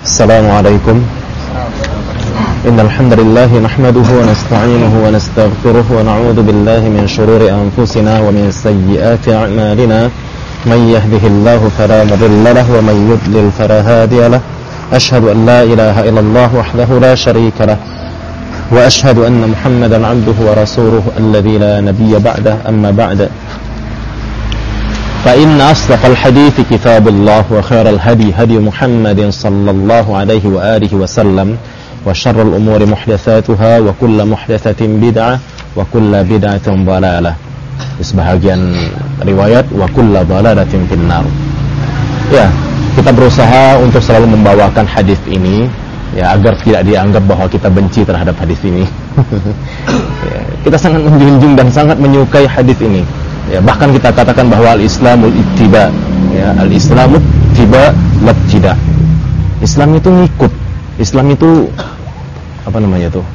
السلام عليكم. إن الحمد لله نحمده ونستعينه ونستغفره ونعوذ بالله من شرور أنفسنا ومن سيئات أعمالنا من يهده الله فلا مضل له ومن يضلل فلا هادي له أشهد أن لا إله إلا الله وحده لا شريك له وأشهد أن محمدا عبده ورسوله الذي لا نبي بعده أما بعد فإن أصدق الحديث كتاب الله وخير الهدي هدي محمد صلى الله عليه وآله وسلم وشر الأمور محدثاتها وكل محدثة بدعة وكل بدعة ضلالة. Di sebahagian riwayat wa kullu dhalalatin finnar. Ya, kita berusaha untuk selalu membawakan hadis ini ya agar tidak dianggap bahwa kita benci terhadap hadis ini. Ya, kita sangat menjunjung dan sangat menyukai hadis ini. Ya, bahkan kita katakan bahwa al-Islamul ittiba, ya, al-Islamut tiba labtida. Islam itu ngikut. Islam itu apa namanya tuh?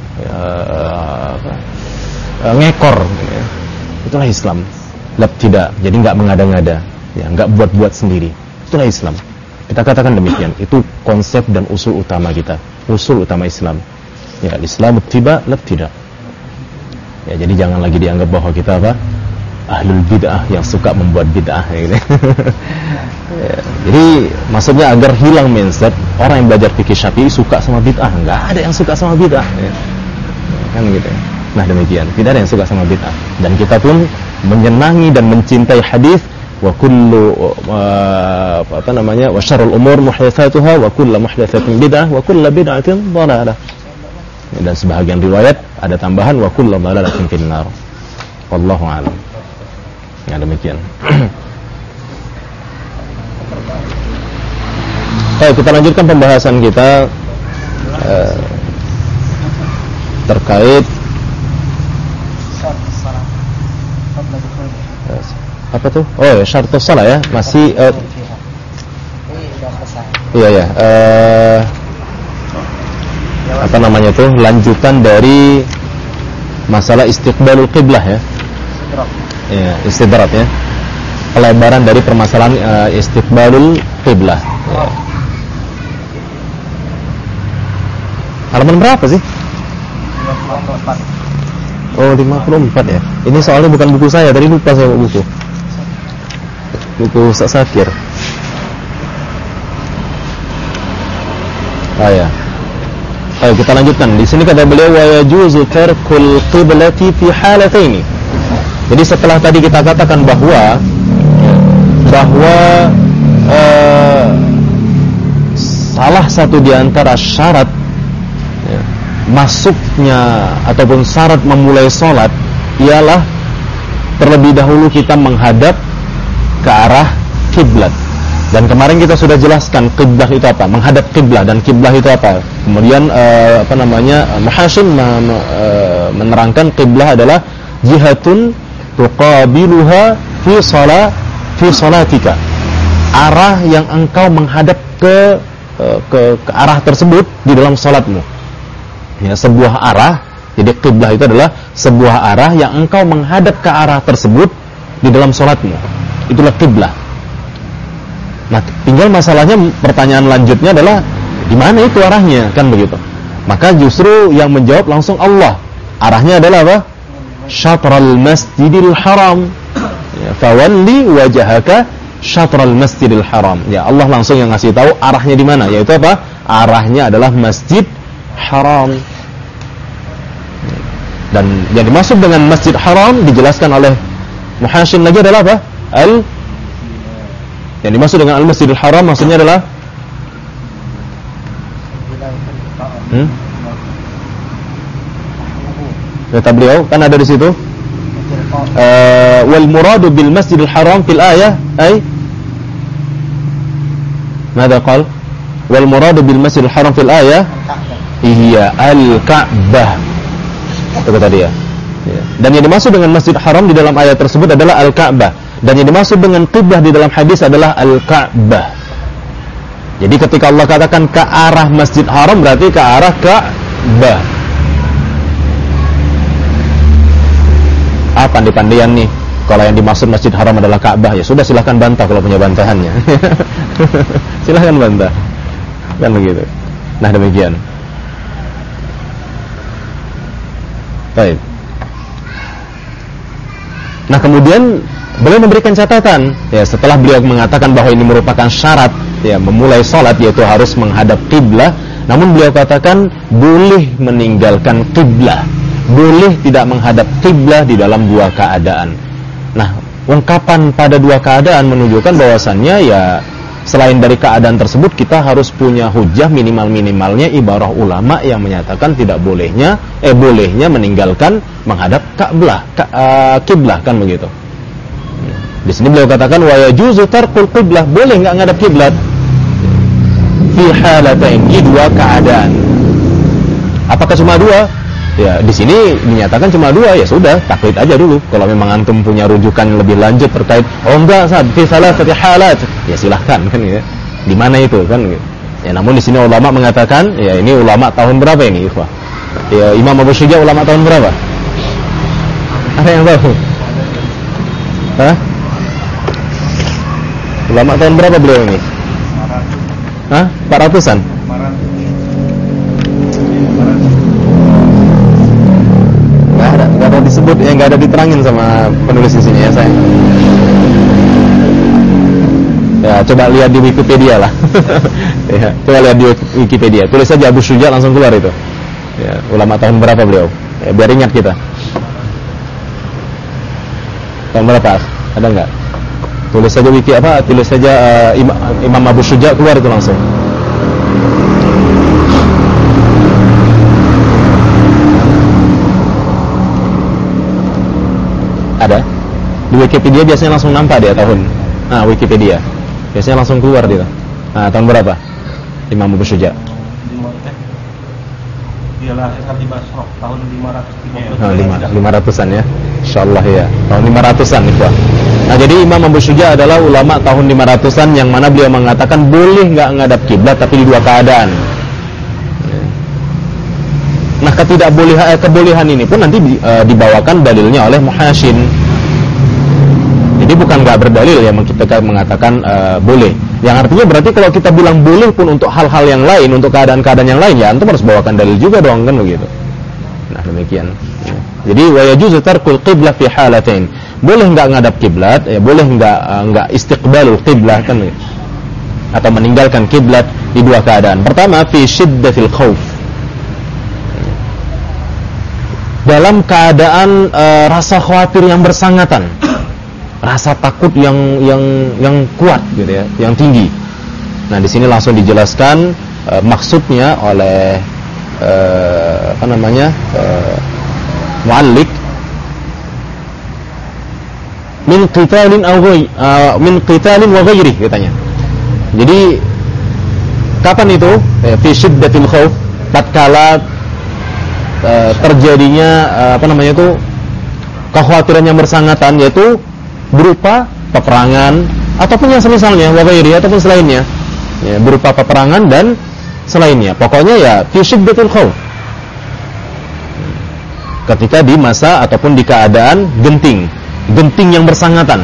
Ngekor. Ya. Itulah Islam. Labtida. Jadi enggak mengada-ngada, ya, enggak buat-buat sendiri. Itulah Islam. Kita katakan demikian. Itu konsep dan usul utama kita. Usul utama Islam. Ya, al-Islamut tiba labtida. Ya, jadi jangan lagi dianggap bahwa kita apa? Ahlul bid'ah yang suka membuat bid'ah gitu. Ya, jadi maksudnya agar hilang mindset orang yang belajar fikih Syafi'i suka sama bid'ah. Enggak ada yang suka sama bid'ah ya. Kan gitu ya. Nah demikian, tidak ada yang suka sama bid'ah. Dan kita pun menyenangi dan mencintai hadis wa kullu wa syarrul umur muhdatsatuha wa kullu muhdatsatin bid'ah wa kullu bid'atin dhalalah. Dan sebahagian riwayat ada tambahan wa kullu dhalalatin finnar. Wallahu a'lam. Ya demikian. Kita lanjutkan pembahasan kita terkait apa tuh? Oh ya, syartus shalah ya, masih iya ya. Apa namanya tuh? Lanjutan dari masalah istiqbalul qiblah ya. Ya, istidrak ya. Pelebaran dari permasalahan istiqbalul qiblah. Ya. Halaman berapa sih? 54. Oh, 54 ya. Ini soalnya bukan buku saya, tadi lupa saya buku. Buku Ustaz Sakir. Ya. Ayo kita lanjutkan. Di sini kata beliau wa yajuzu tarkul qiblati fi halataini. Jadi setelah tadi kita katakan bahwa salah satu di antara syarat ya, masuknya ataupun syarat memulai sholat ialah terlebih dahulu kita menghadap ke arah kiblat. Dan kemarin kita sudah jelaskan kiblat itu apa, menghadap kiblat dan kiblat itu apa. Kemudian Muhashim menerangkan kiblat adalah jihatun tuqabiluha fi salatika, arah yang engkau menghadap ke arah tersebut di dalam salatmu. Ya, sebuah arah. Jadi qiblah itu adalah sebuah arah yang engkau menghadap ke arah tersebut di dalam salatmu. Itulah qiblah. Nah, tinggal masalahnya, pertanyaan lanjutnya adalah di mana itu arahnya, kan begitu. Maka justru yang menjawab langsung Allah. Arahnya adalah apa? Syatral masjidil haram ya, fawalli wajhaka syatral masjidil haram. Ya, Allah langsung yang ngasih tahu arahnya di mana, yaitu apa? Arahnya adalah Masjid Haram. Dan yang dimaksud dengan Masjid Haram dijelaskan oleh Muhashim lagi adalah apa? Yang dimaksud dengan Al-Masjidil Haram maksudnya adalah kata beliau kan ada di situ wal muradu bil Masjidil Haram fil ayah ay ماذا قال wal muradu bil Masjidil Haram fil ayah iya al-Ka'bah. Itu tadi ya. Dan yang dimaksud dengan Masjid Haram di dalam ayat tersebut adalah al-Ka'bah, dan yang dimaksud dengan qiblah di dalam hadis adalah al-Ka'bah. Jadi ketika Allah katakan ke arah Masjid Haram berarti ke arah Ka'bah. Pandai-pandaian nih. Kalau yang dimaksud Masjid Haram adalah Ka'bah, ya sudah silahkan bantah kalau punya bantahannya. Silahkan bantah. kan begitu. Nah, demikian. Baik. Nah, kemudian beliau memberikan catatan ya, setelah beliau mengatakan bahwa ini merupakan syarat ya memulai salat, yaitu harus menghadap kiblah. Namun beliau katakan boleh meninggalkan kiblah, boleh tidak menghadap kiblah di dalam dua keadaan. Nah, ungkapan pada dua keadaan menunjukkan bahwasannya ya selain dari keadaan tersebut kita harus punya hujah minimal-minimalnya ibarah ulama yang menyatakan tidak bolehnya meninggalkan menghadap kiblah kan begitu. Di sini beliau katakan wa yajuzu tarkul qiblah, boleh enggak ngadap kiblat fi halatain, di dua keadaan. Apakah cuma dua? Ya, di sini dinyatakan cuma dua, ya sudah, taklid aja dulu. Kalau memang antum punya rujukan yang lebih lanjut terkait, oh enggak, fi salasati halat, ya silahkan kan ya. Di mana itu kan gitu. Ya, namun di sini ulama mengatakan, ya ini ulama tahun berapa ini, ikhwah? Ya, Imam Abu Syuja ulama tahun berapa? Ada yang tahu? Hah? Ulama tahun berapa beliau ini? 400-an? Nggak ada disebut, ya nggak ada diterangin sama penulis di sini ya saya. Ya coba lihat di Wikipedia lah. Ya, coba lihat di Wikipedia. Tulis saja Abu Syuja langsung keluar itu. Ya, ulama tahun berapa beliau? Ya, biar ingat kita. Tahun berapa? Ada nggak? Tulis saja tulis saja Imam Abu Syuja, keluar itu langsung. Ada di Wikipedia, biasanya langsung nampak dia tahun. Nah, Wikipedia biasanya langsung keluar dia. Nah, tahun berapa Imam Abu Syuja? Dia lahirkan di Basrah tahun 530. 500-an ya, insyaallah ya, tahun 500-an itu. Nah, jadi Imam Abu Syuja adalah ulama tahun 500-an yang mana beliau mengatakan boleh nggak ngadap kiblat tapi di dua keadaan. Nah, kebolehan ini pun nanti dibawakan dalilnya oleh Muhashin. Jadi bukan nggak berdalil ya kita mengatakan boleh. Yang artinya berarti kalau kita bilang boleh pun untuk hal-hal yang lain, untuk keadaan-keadaan yang lain, ya antum harus bawakan dalil juga dong kan begitu. Nah, demikian. Jadi wa yajuzu tarkul qiblah fi halatain. Boleh nggak ngadap kiblat, ya boleh nggak istiqbalul qiblah kan, atau meninggalkan kiblat di dua keadaan. Pertama, fi syiddatil khauf, dalam keadaan rasa khawatir yang bersangatan, rasa takut yang kuat gitu ya, yang tinggi. Nah, di sini langsung dijelaskan maksudnya oleh muallik, min qitalin wa ghairi katanya. Jadi kapan itu? Fi syiddatil khauf, tatkala terjadinya kekhawatiran yang bersangatan, yaitu berupa peperangan ataupun yang semisalnya, wa ghairi, ataupun selainnya ya, berupa peperangan dan selainnya. Pokoknya ya fi syiddatil khauf, ketika di masa ataupun di keadaan genting yang bersangatan.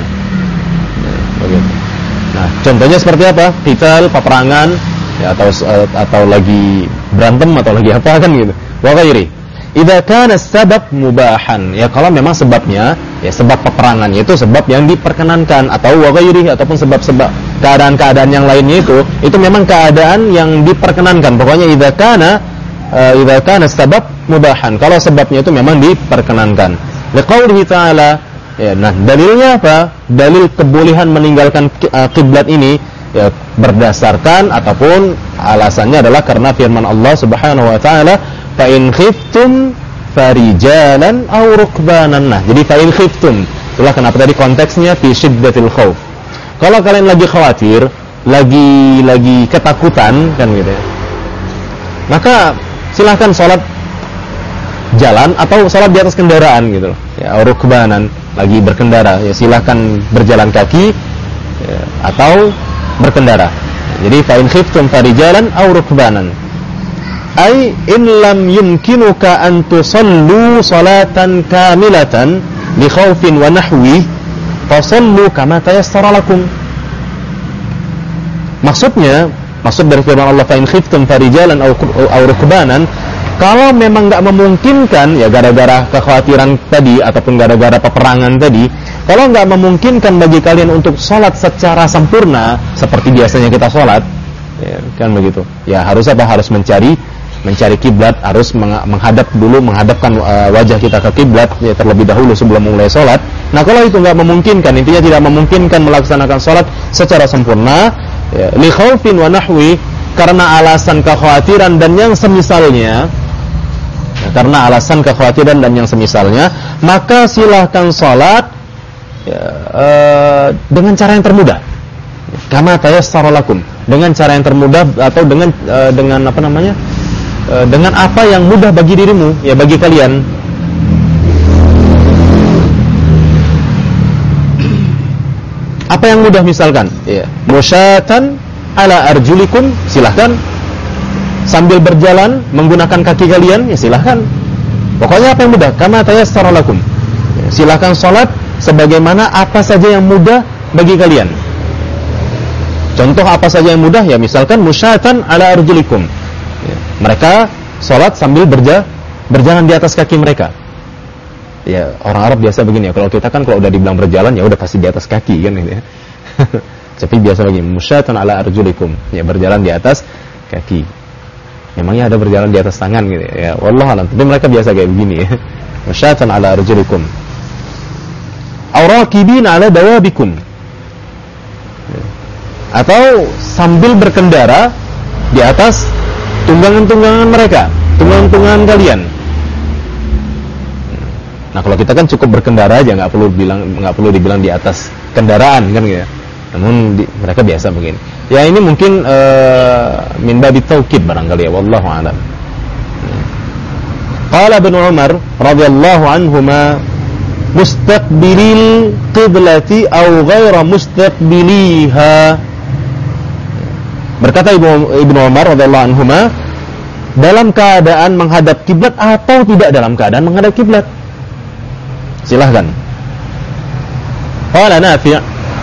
Nah, contohnya seperti apa? Qital, peperangan ya, atau lagi berantem atau lagi apa kan gitu. Wa ghairi. Idza kana sabab mubahan, ya kalau memang sebabnya ya sebab peperangan itu sebab yang diperkenankan, atau wa ghairi, ataupun sebab-sebab keadaan-keadaan yang lainnya itu memang keadaan yang diperkenankan. Pokoknya idza kana sabab mubahan, kalau sebabnya itu memang diperkenankan. Liqaulihi ta'ala, ya, nah dalilnya apa? Dalil kebolehan meninggalkan kiblat ini ya berdasarkan ataupun alasannya adalah karena firman Allah Subhanahu wa taala, fa in khiftum farijalan aw rukbanan. Nah, jadi fa in khiftum, itulah kenapa tadi konteksnya fi syiddatil khauf. Kalau kalian lagi khawatir, lagi ketakutan kan gitu ya, maka silahkan sholat jalan atau sholat di atas kendaraan gitu loh. Ya, rukbanan, lagi berkendara, ya silahkan berjalan kaki ya, atau berkendara. Jadi fa in khiftum farijalan aw rukbanan, ay in lam yumkinuka an tusallu salatan kamilatan li khaufin wa nahwi fasallu kama tayassara lakum. Maksudnya maksud dari firman Allah fa in khiftum farijalan aw rukbanan, kalau memang enggak memungkinkan ya gara-gara kekhawatiran tadi ataupun gara-gara peperangan tadi, kalau enggak memungkinkan bagi kalian untuk sholat secara sempurna seperti biasanya kita sholat, ya, kan begitu. Ya harus apa? Harus mencari kiblat, harus menghadapkan wajah kita ke kiblat ya, terlebih dahulu sebelum mulai sholat. Nah kalau itu nggak memungkinkan, intinya tidak memungkinkan melaksanakan sholat secara sempurna, ya, li khaufin wa nahwi, karena alasan kekhawatiran dan yang semisalnya, ya, karena alasan kekhawatiran dan yang semisalnya, maka silahkan sholat ya, dengan cara yang termudah. Kama tayassara lakum, dengan cara yang termudah atau dengan apa namanya? Dengan apa yang mudah bagi dirimu, ya bagi kalian. Apa yang mudah misalkan? Ya, musyatan ala arjulikum, silahkan. Sambil berjalan menggunakan kaki kalian, ya silahkan. Pokoknya apa yang mudah, kama tayassara lakum. Ya, silahkan sholat sebagaimana apa saja yang mudah bagi kalian. Contoh apa saja yang mudah, ya misalkan musyatan ala arjulikum. Ya, mereka sholat sambil berjalan di atas kaki mereka. Ya orang Arab biasa begini ya. Kalau kita kan kalau udah dibilang berjalan ya udah pasti di atas kaki kan gitu ya. Tapi biasa begini, musyatan ala arjulikum, ya berjalan di atas kaki. Memangnya ada berjalan di atas tangan gitu ya. Wallahu a'lam. Tapi mereka biasa kayak begini ya. Musyatan ala arjulikum. Aw rakibina ala dawabikum. Atau sambil berkendara di atas tunggangan-tunggangan mereka, tunggangan-tunggangan kalian. Nah kalau kita kan cukup berkendara aja, nggak perlu dibilang di atas kendaraan kan gitu. Namun mereka biasa begini. Ya ini mungkin min babi taukid barangkali ya, wallahu a'lam. Qala Ibnu Umar radhiyallahu anhuma mustaqbilil qiblati aw ghaira mustaqbiliha. Berkata Ibnu Umar radhiyallahu anhuma, dalam keadaan menghadap kiblat atau tidak dalam keadaan menghadap kiblat. Silahkan. Qala Nafi'.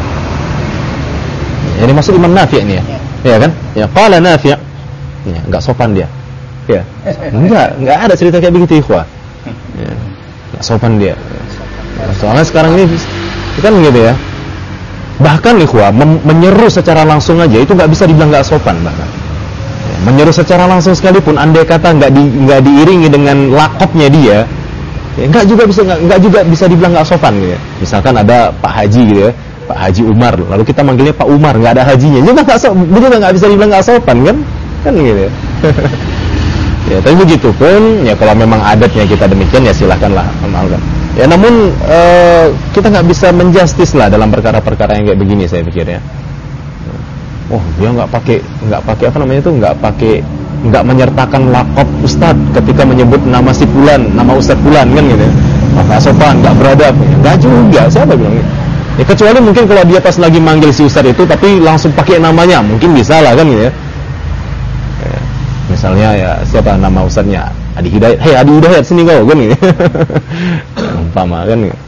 Ini maksud Imam Nafi' ini ya. Ya kan? Ya qala Nafi'. Ya, enggak sopan dia. Ya. Enggak ada cerita kayak begitu, ikhwah. Ya. Enggak sopan dia. Soalnya sekarang ini kan gitu ya. Bahkan ikhwah menyeru secara langsung aja itu nggak bisa dibilang nggak sopan bahkan. Ya, menyeru secara langsung sekalipun andai kata nggak diiringi dengan lakopnya dia, ya, nggak juga bisa dibilang nggak sopan gitu ya. Misalkan ada Pak Haji gitu ya, Pak Haji Umar, lalu kita manggilnya Pak Umar, nggak ada hajinya, juga nggak bisa dibilang nggak sopan kan gitu ya. Ya tapi begitu pun ya kalau memang adatnya kita demikian ya silahkanlah amalkan. Ya namun kita nggak bisa menjustis lah dalam perkara-perkara yang kayak begini saya pikir ya. Oh dia nggak pakai apa namanya itu nggak menyertakan lakop ustad ketika menyebut nama si fulan, nama ustad fulan kan gitu. Nggak sopan, nggak beradab. Nggak juga, siapa bilang gitu. Ya kecuali mungkin kalau dia pas lagi manggil si ustad itu tapi langsung pakai namanya, mungkin bisa lah kan gitu ya. Misalnya ya siapa nama ustadznya? Adi Hidayat. Hei Adi Hidayat sini kau kan gitu. Umpama kan gitu.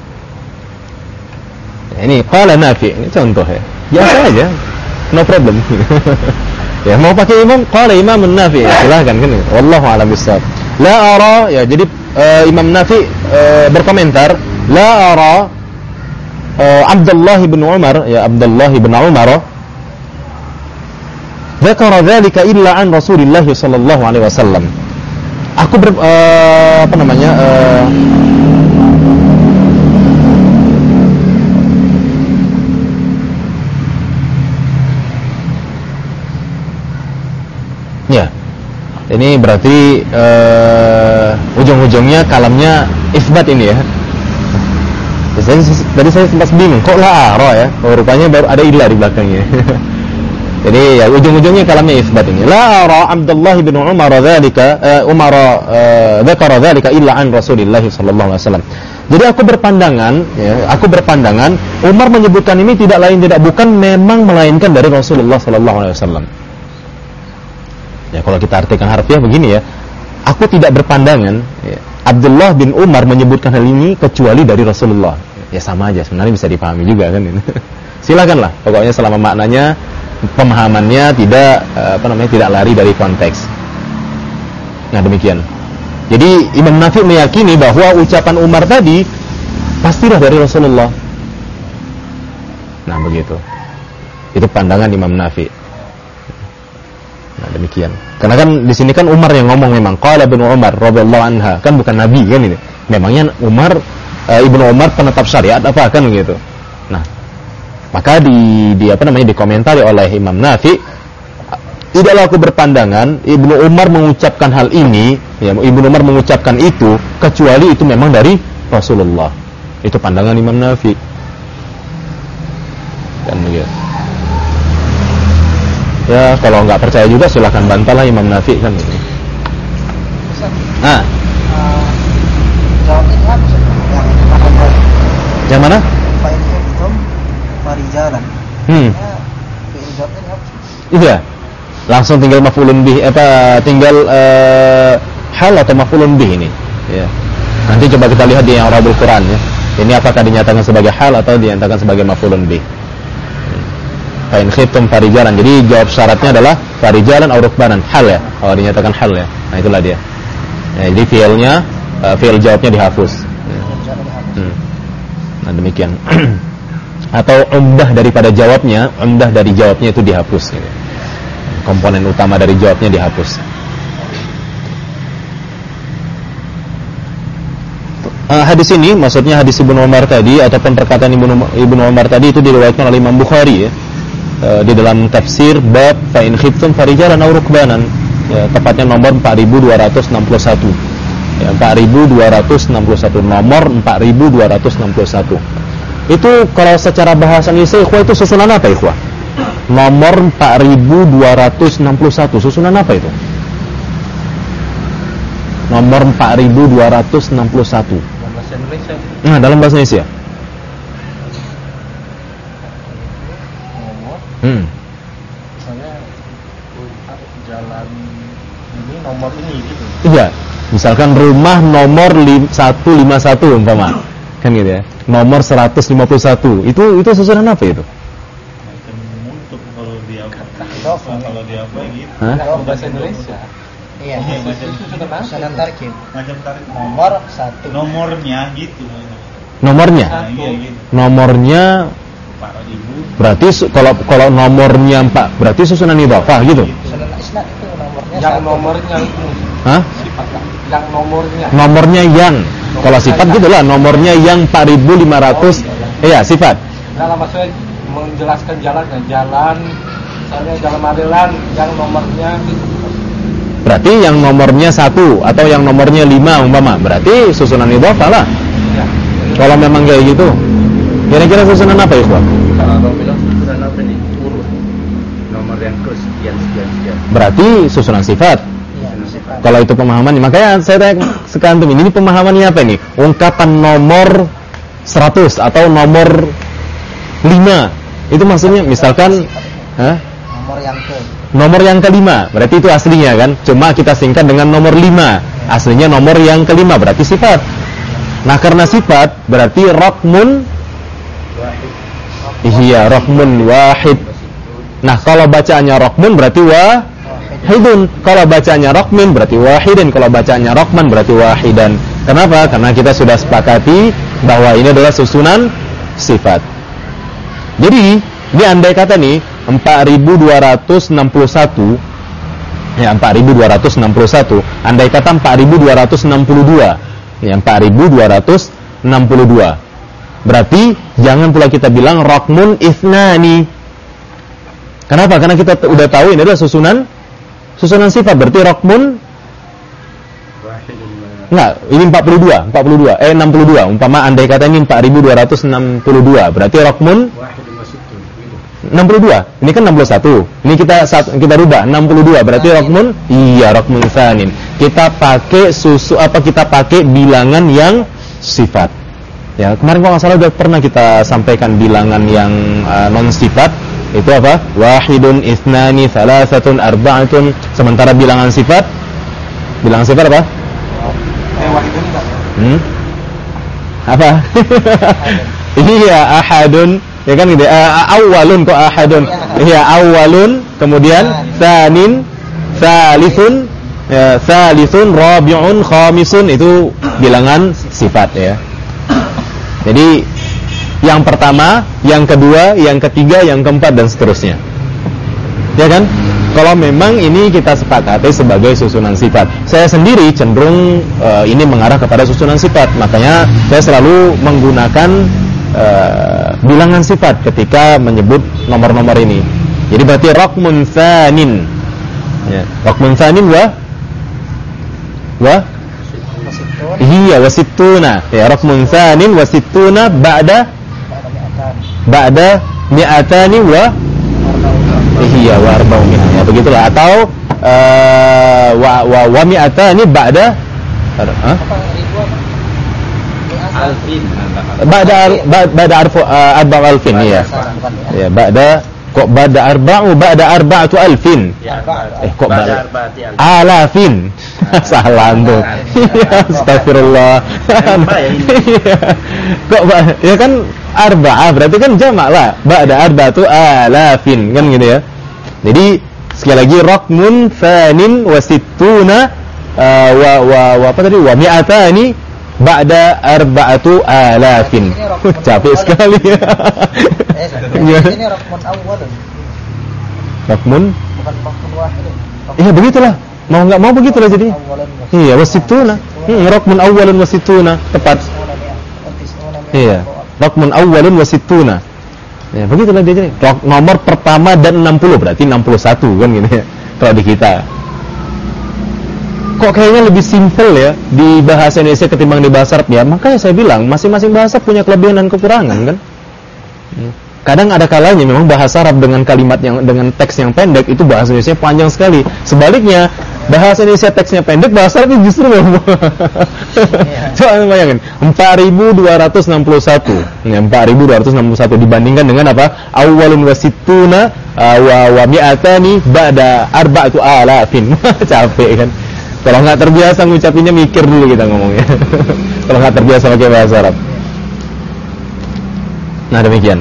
Ya, ini qala Nafi, ini contoh ya. Biasa aja. No problem. Ya mau pakai imam qala Imam Nafi, silakan kan. Wallahu a'lam bissawab. La ara ya jadi Imam Nafi berkomentar la ara Abdullah bin Umar ya Abdullah bin Umar dzakara dzalika illa an Rasulillah sallallahu alaihi wasallam. Aku ya. Ini berarti ujung-ujungnya kalamnya isbat ini ya. Tadi saya sempat bingung kok la ara ya. Oh, rupanya baru ada illa di belakangnya. Jadi ya ujung-ujungnya kalamnya isbat ini. La ara Abdullah bin Umar dzalika dzakara dzalika illa an Rasulillah sallallahu alaihi wasallam. Jadi aku berpandangan Umar menyebutkan ini tidak lain tidak bukan memang melainkan dari Rasulullah sallallahu alaihi wasallam. Ya kalau kita artikan harfiah begini ya. Aku tidak berpandangan ya, Abdullah bin Umar menyebutkan hal ini kecuali dari Rasulullah. Ya sama aja sebenarnya bisa dipahami juga kan ini. Silakanlah pokoknya selama maknanya pemahamannya tidak tidak lari dari konteks. Nah, demikian. Jadi Imam Nafi meyakini bahwa ucapan Umar tadi pastilah dari Rasulullah. Nah, begitu. Itu pandangan Imam Nafi. Nah, demikian. Karena kan di sini kan Umar yang ngomong memang. Qala Ibnu Umar radhiyallahu anha, kan bukan nabi kan ini. Memangnya Umar Ibnu Umar penetap syariat apa kan gitu. Nah, maka dikomentari oleh Imam Nafi, tidaklah aku berpandangan Ibnu Umar mengucapkan hal ini, ya, Ibnu Umar mengucapkan itu kecuali itu memang dari Rasulullah. Itu pandangan Imam Nafi. Dan begitu. Ya, kalau nggak percaya juga silahkan bantahlah Imam Nafi kan ini. Nah, yang mana? Iya. Langsung tinggal maf'ulun bih tinggal hal atau maf'ulun bih ini, ya. Nanti coba kita lihat di I'rabul Quran, ya. Ini apakah dinyatakan sebagai hal atau dinyatakan sebagai maf'ulun bih. Fa in khiftum farijalan. Jadi jawab syaratnya adalah farijalan aw rukbanan, hal ya. Kalau dinyatakan hal ya. Nah, itulah dia. Ya, jadi fi'il jawabnya dihapus. Ya. Nah, demikian. Atau umdah daripada jawabnya, umdah dari jawabnya itu dihapus gitu. Komponen utama dari jawabnya dihapus. Hadis ini maksudnya hadis Ibnu Umar tadi ataupun perkataan Ibnu Umar tadi itu diriwayatkan oleh Imam Bukhari, ya. Di dalam tafsir bab fa in khiftum farijalan aw rukbanan, ya, tepatnya nomor 4261. Ya, 4261, nomor 4261. Itu kalau secara bahasa Indonesia ikhwah itu susunan apa ikhwah? Nomor 4261, susunan apa itu? Nomor 4261. Dalam bahasa Indonesia. Nah, dalam bahasa Indonesia. Nomor. Misalnya jalan ini nomor ini gitu. Iya. Misalkan rumah nomor 151 umpama. Kan gitu ya. Nomor 151. Itu susunan apa itu? Kalau dia apa gitu. Kalau bahasa Indonesia. Iya. Susunan tarkib. Macam tarkib. Nomor 1. Nomornya gitu. Nomornya. Nah, iya gitu. Nomornya 4.000. berarti kalau nomornya 4 berarti susunan idhofah gitu. Susunan isnad itu nomornya. Yang 1. nomornya itu. Hah? Sifat yang nomornya. Nomornya yang. Kalau sifat gitulah, nomornya yang 4.500. Iya, sifat. Nah, maksudnya menjelaskan jalan, misalnya jalan Madelan yang nomornya gitu. Berarti yang nomornya 1 atau yang nomornya 5 umpama, berarti susunan idhofah lah. Ya. Kalau memang kayak gitu. Kira-kira susunan apa ya, Pak? Kalau abang bilang susunan apa nih? Urut. Nomor yang sekian. Berarti susunan sifat. Iya, sifat. Kalau itu pemahamannya, makanya saya tanya sekantum ini pemahamannya apa ini? Ungkapan nomor 100 atau nomor 5. Itu maksudnya misalkan nomor yang kelima, berarti itu aslinya kan? Cuma kita singkat dengan nomor 5. Aslinya nomor yang kelima, berarti sifat. Nah, karena sifat berarti raqmun wahid. Iya, raqmun wahid. Nah, kalau bacaannya raqmun berarti wahidun. Kalau bacanya raqmin berarti wahidin. Kalau bacanya raqman berarti wahidan. Kenapa? Karena kita sudah sepakati bahwa ini adalah susunan sifat. Jadi, ini andai kata nih 4261, ya 4261, andai kata 4262, ya 4262. Berarti jangan pula kita bilang raqmun ithnani. Kenapa? Karena kita udah tahu ini adalah susunan sifat. Berarti raqmun enggak, ini 62. Umpama andai kata ini 4262, berarti raqmun 62. Ini kan 61. Ini kita rubah 62. Berarti raqmun, iya raqmun tsanin. Kita pakai kita pakai bilangan yang sifat. Ya, kemarin kalau enggak salah sudah pernah kita sampaikan bilangan yang non sifat. Itu apa? Wahidun, ithnani, thalathatun, arba'atun. Sementara bilangan sifat apa? Wahidun enggak? Apa? Iya, ahadun, Ya kan gitu. Awwalun kok ahadun. Iya, awwalun, kemudian tsanin, tsalitsun, tsalitsun, rabi'un, khamisun, itu bilangan sifat ya. Jadi yang pertama, yang kedua, yang ketiga, yang keempat dan seterusnya. Ya kan? Kalau memang ini kita sepakati sebagai susunan sifat. Saya sendiri cenderung ini mengarah kepada susunan sifat. Makanya saya selalu menggunakan bilangan sifat ketika menyebut nomor-nomor ini. Jadi berarti raqmun tsanin. Ya, raqmun tsanin wa iya wasittuna. Ya, raqmun tsanin wasittuna ba'da mi'atani wa iya wa arba'umia. Ya begitulah, atau wa mi'atani ba'da arba alfin. Iya. Ya, ba'da arba'atu alfin. Kok ba'da alafin. Salah tuh. Astagfirullah. Kok ya kan arba'ah berarti kan jamak lah. Ba'da arba'atu alafin kan gitu ya. Jadi sekali lagi raqmun tsanin wa sittuna wa apa tadi wa mi'atani ba'da arba'atu alafin. Capek sekali ya. Ini raqmun awwalun. Raqmun Bukan raqmun wahidun. Iya begitulah. Mau enggak mau begitulah jadi. Iya wasittuna. Raqmun awwalun wasittuna tepat. Iya. Raqmun awwalun wasittuna. Ya, begitulah dia jadi. Nomor pertama dan 60 berarti 61 kan gitu ya. Kalau di kita. Kok kayaknya lebih simpel ya di bahasa Indonesia ketimbang di bahasa Arab ya. Makanya saya bilang masing-masing bahasa punya kelebihan dan kekurangan kan. Kadang ada kalanya memang bahasa Arab dengan kalimat yang dengan teks yang pendek itu bahasa Indonesia panjang sekali. Sebaliknya bahasa Indonesia teksnya pendek, bahasa Arab justru coba bayangin 4261. Ya, 4261 dibandingkan dengan apa? Awwalun wasittuna wa mi'atani ba'da arba'atu alafin. Capek kan. Kalau nggak terbiasa ngucapinnya mikir dulu kita ngomongnya. Kalau nggak terbiasa pakai bahasa Arab. Nah demikian.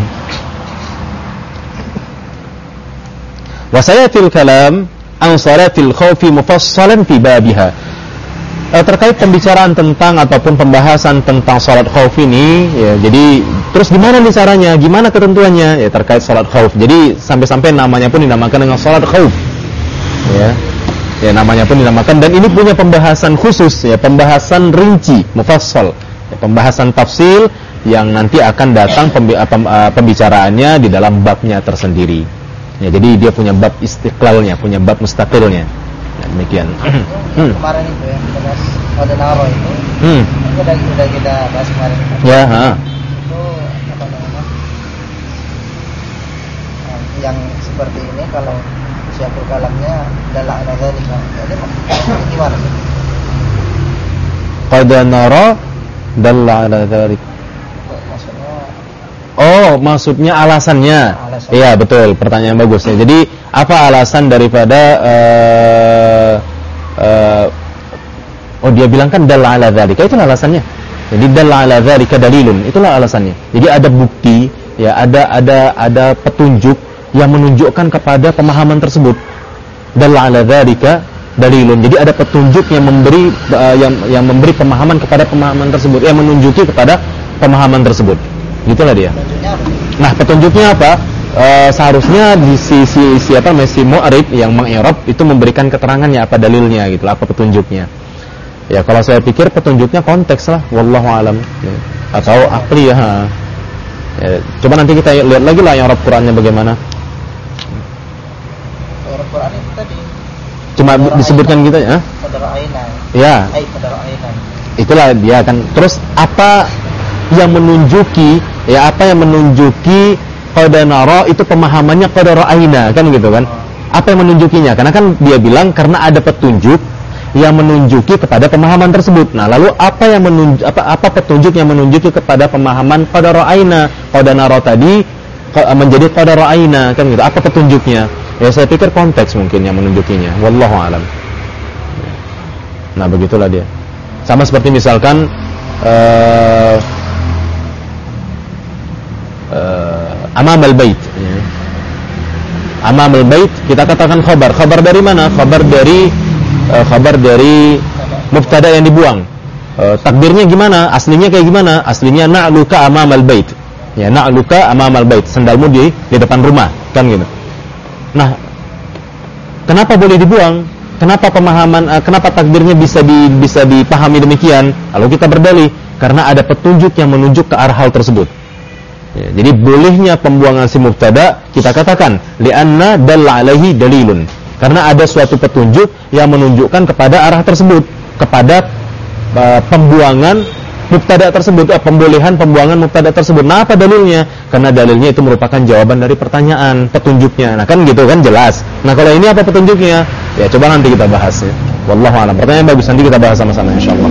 Wasayatil kalam an salatil khawfi mufassalan fi babiha. Terkait pembicaraan tentang ataupun pembahasan tentang salat khauf ini ya, jadi terus gimana nih caranya, gimana ketentuannya ya terkait salat khauf. Jadi sampai-sampai namanya pun dinamakan dengan salat khauf. Ya, namanya pun dinamakan, dan ini punya pembahasan khusus ya, pembahasan rinci, mufassal. Ya, pembahasan tafsil yang nanti akan datang pembicaraannya di dalam babnya tersendiri. Ya, jadi dia punya bab istiqlalnya, punya bab mustaqilnya. Ya, demikian. Kemarin itu ya, bahas pada naro itu. Udah kita bahas kemarin. Ya, Itu apa namanya? Yang seperti ini kalau siapul kalamnya adalah anadzalika. Jadi gimana sih? Qad nara dalla ala dzalik. Maksudnya alasannya. Iya, betul. Pertanyaan bagus ya. Jadi, apa alasan daripada dia bilang kan dalla ala dzalika, itulah alasannya. Jadi dalla ala dzalika dalilun, itulah alasannya. Jadi ada bukti, ya, ada petunjuk yang menunjukkan kepada pemahaman tersebut. Dalla ala dzalika dalilun. Jadi ada petunjuk yang memberi yang memberi pemahaman kepada pemahaman tersebut, yang menunjuki kepada pemahaman tersebut. Gitulah dia. Nah, petunjuknya apa? Seharusnya di sisi mu'arib yang mengi'rab itu memberikan keterangannya, apa dalilnya gitu, apa petunjuknya. Ya, kalau saya pikir petunjuknya konteks lah, wallahu alam. Ya. Atau akli ya. Coba nanti kita lihat lagi lah yang Arab Qur'annya bagaimana. Arab Qur'an itu tadi cuma disebutkan gitu ya. Ya. Itulah dia kan. Terus apa yang menunjuki qad nara itu pemahamannya qad ra'ayna kan gitu kan. Apa yang menunjukinya? Karena kan dia bilang karena ada petunjuk yang menunjuki kepada pemahaman tersebut. Nah, lalu apa petunjuk yang menunjuki kepada pemahaman qad ra'ayna? Qad nara tadi menjadi qad ra'ayna kan gitu. Apa petunjuknya? Ya saya pikir konteks mungkin yang menunjukinya. Wallahu alam. Nah, begitulah dia. Sama seperti misalkan amamal bait. Ya. Amamal bait kita katakan khabar. Khabar dari mana? Khabar dari mubtada yang dibuang. Takdirnya gimana? Aslinya kayak gimana? Aslinya na'luka amamal bait. Ya, na'luka amamal bait. Sandalmu di depan rumah, kan gitu. Nah, kenapa boleh dibuang? Kenapa kenapa takdirnya bisa dipahami demikian? Lalu kita berdalih karena ada petunjuk yang menunjuk ke arah hal tersebut. Ya, jadi bolehnya pembuangan si mubtada kita katakan li'anna dalla alaihi dalilun. Karena ada suatu petunjuk yang menunjukkan kepada arah tersebut, kepada pembuangan mubtada tersebut, pembolehan pembuangan mubtada tersebut. Nah, apa dalilnya? Karena dalilnya itu merupakan jawaban dari pertanyaan, petunjuknya. Nah, kan gitu kan jelas. Nah, kalau ini apa petunjuknya? Ya, coba nanti kita bahas ya. Wallahu a'lam. Pertanyaan bagus, nanti kita bahas sama-sama insyaallah.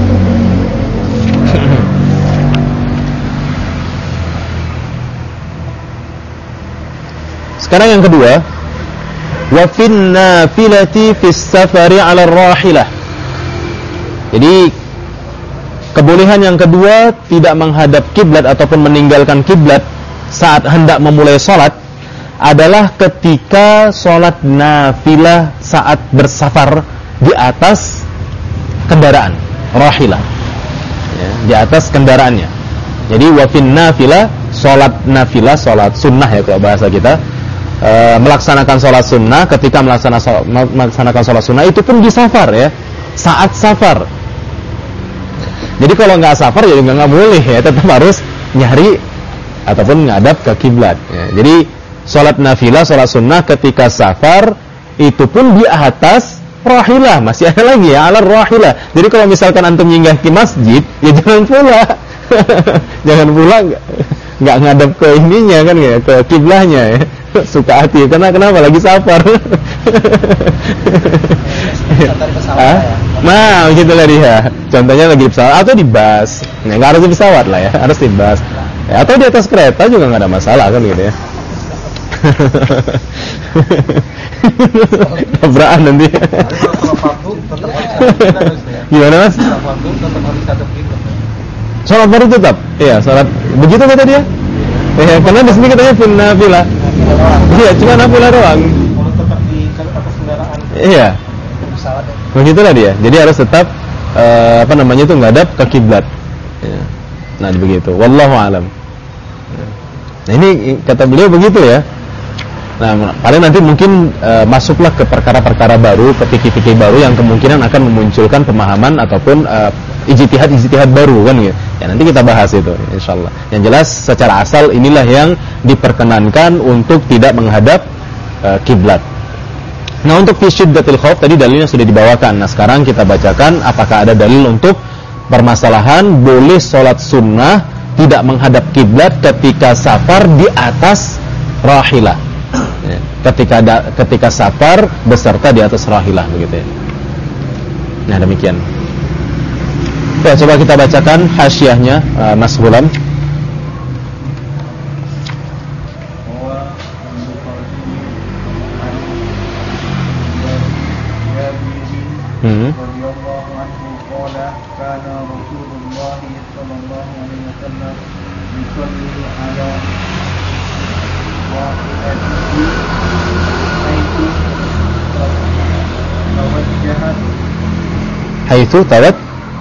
Sekarang yang kedua, wa fin nafilati fis safari 'ala ar-rahilah. Jadi kebolehan yang kedua tidak menghadap kiblat ataupun meninggalkan kiblat saat hendak memulai sholat adalah ketika sholat nafilah saat bersafar di atas kendaraan rahilah, ya, di atas kendaraannya. Jadi wa fin nafilah, sholat nafilah, sholat sunnah ya kalau bahasa kita, melaksanakan sholat sunnah. Ketika melaksanakan sholat sunnah itu pun di safar ya, saat safar. Jadi kalau nggak safar jadi nggak boleh ya, tetap harus nyari ataupun ngadap ke kiblat. Ya. Jadi sholat nafilah, sholat sunnah ketika safar itu pun di atas rahilah, masih ada lagi ya, ala rahilah. Jadi kalau misalkan antum nyinggah ke masjid, ya jangan pula, jangan pula nggak ngadap ke ininya kan ya, ke kiblahnya ya. Suka hati karena kenapa lagi safar. Nah, begitulah dia. Contohnya lagi di pesawat atau di bus. Ya, nggak harus di pesawat lah ya, harus di bus. Ya, atau di atas kereta juga nggak ada masalah kan gitu ya. Tabrakan nanti. Gimana mas? Sholat baru tetap. Iya, sholat. Begitu kata dia. Karena di sini katanya nafilah. Iya, cuma nafilah doang. Kalau tetap di atas kendaraan. Iya. Begitulah dia. Jadi harus tetap itu ngadap ke kiblat. Ya. Nah, begitu. Wallahu alam. Nah, ini kata beliau begitu ya. Nah, paling nanti mungkin masuklah ke perkara-perkara baru, ke fikih-fikih baru yang kemungkinan akan memunculkan pemahaman ataupun ijtihad baru kan gitu. Ya nanti kita bahas itu insyaallah. Yang jelas secara asal inilah yang diperkenankan untuk tidak menghadap kiblat. Nah, untuk fi syiddatil khauf tadi dalilnya sudah dibawakan. Nah, sekarang kita bacakan apakah ada dalil untuk permasalahan boleh sholat sunnah tidak menghadap kiblat ketika safar di atas rahilah. Ya, ketika safar beserta di atas rahilah begitu ya. Nah, demikian. Ya, coba kita bacakan hasyiahnya Mas Hulam. Haitsu tawat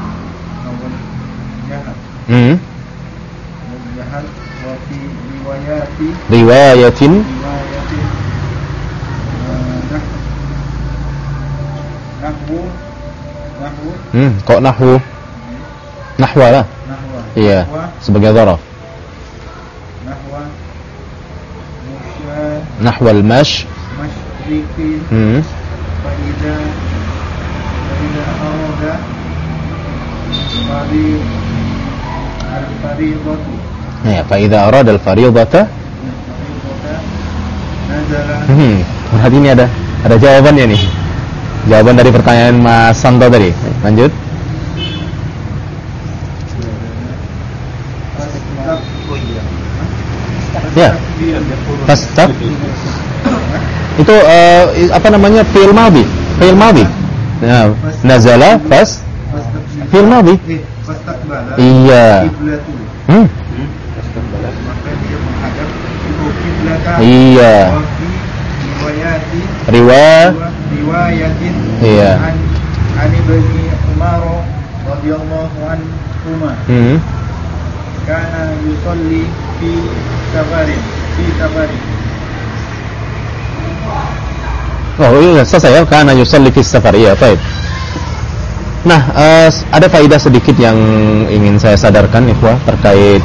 riwayatin kok nahwu nahwa lah. Iya, sebagai dharaf. Nahwa al-mash ya, فإذا أراد الفريضة berarti ini ada jawabannya nih. Jawaban dari pertanyaan Mas Santo tadi. Lanjut. Ya. Fastab. Itu fi'il madhi. Fi'il madhi. Nah, nazala fas fi'il madhi. Iya. Iya. Riwayatin Iya. an ibni Umar radhiyallahu anhuma kana yusalli fi safarin. Oh iya, selesai ya. Kana yusalli fi safar. Iya, baik. Nah, ada faedah sedikit yang ingin saya sadarkan, ikhwah, terkait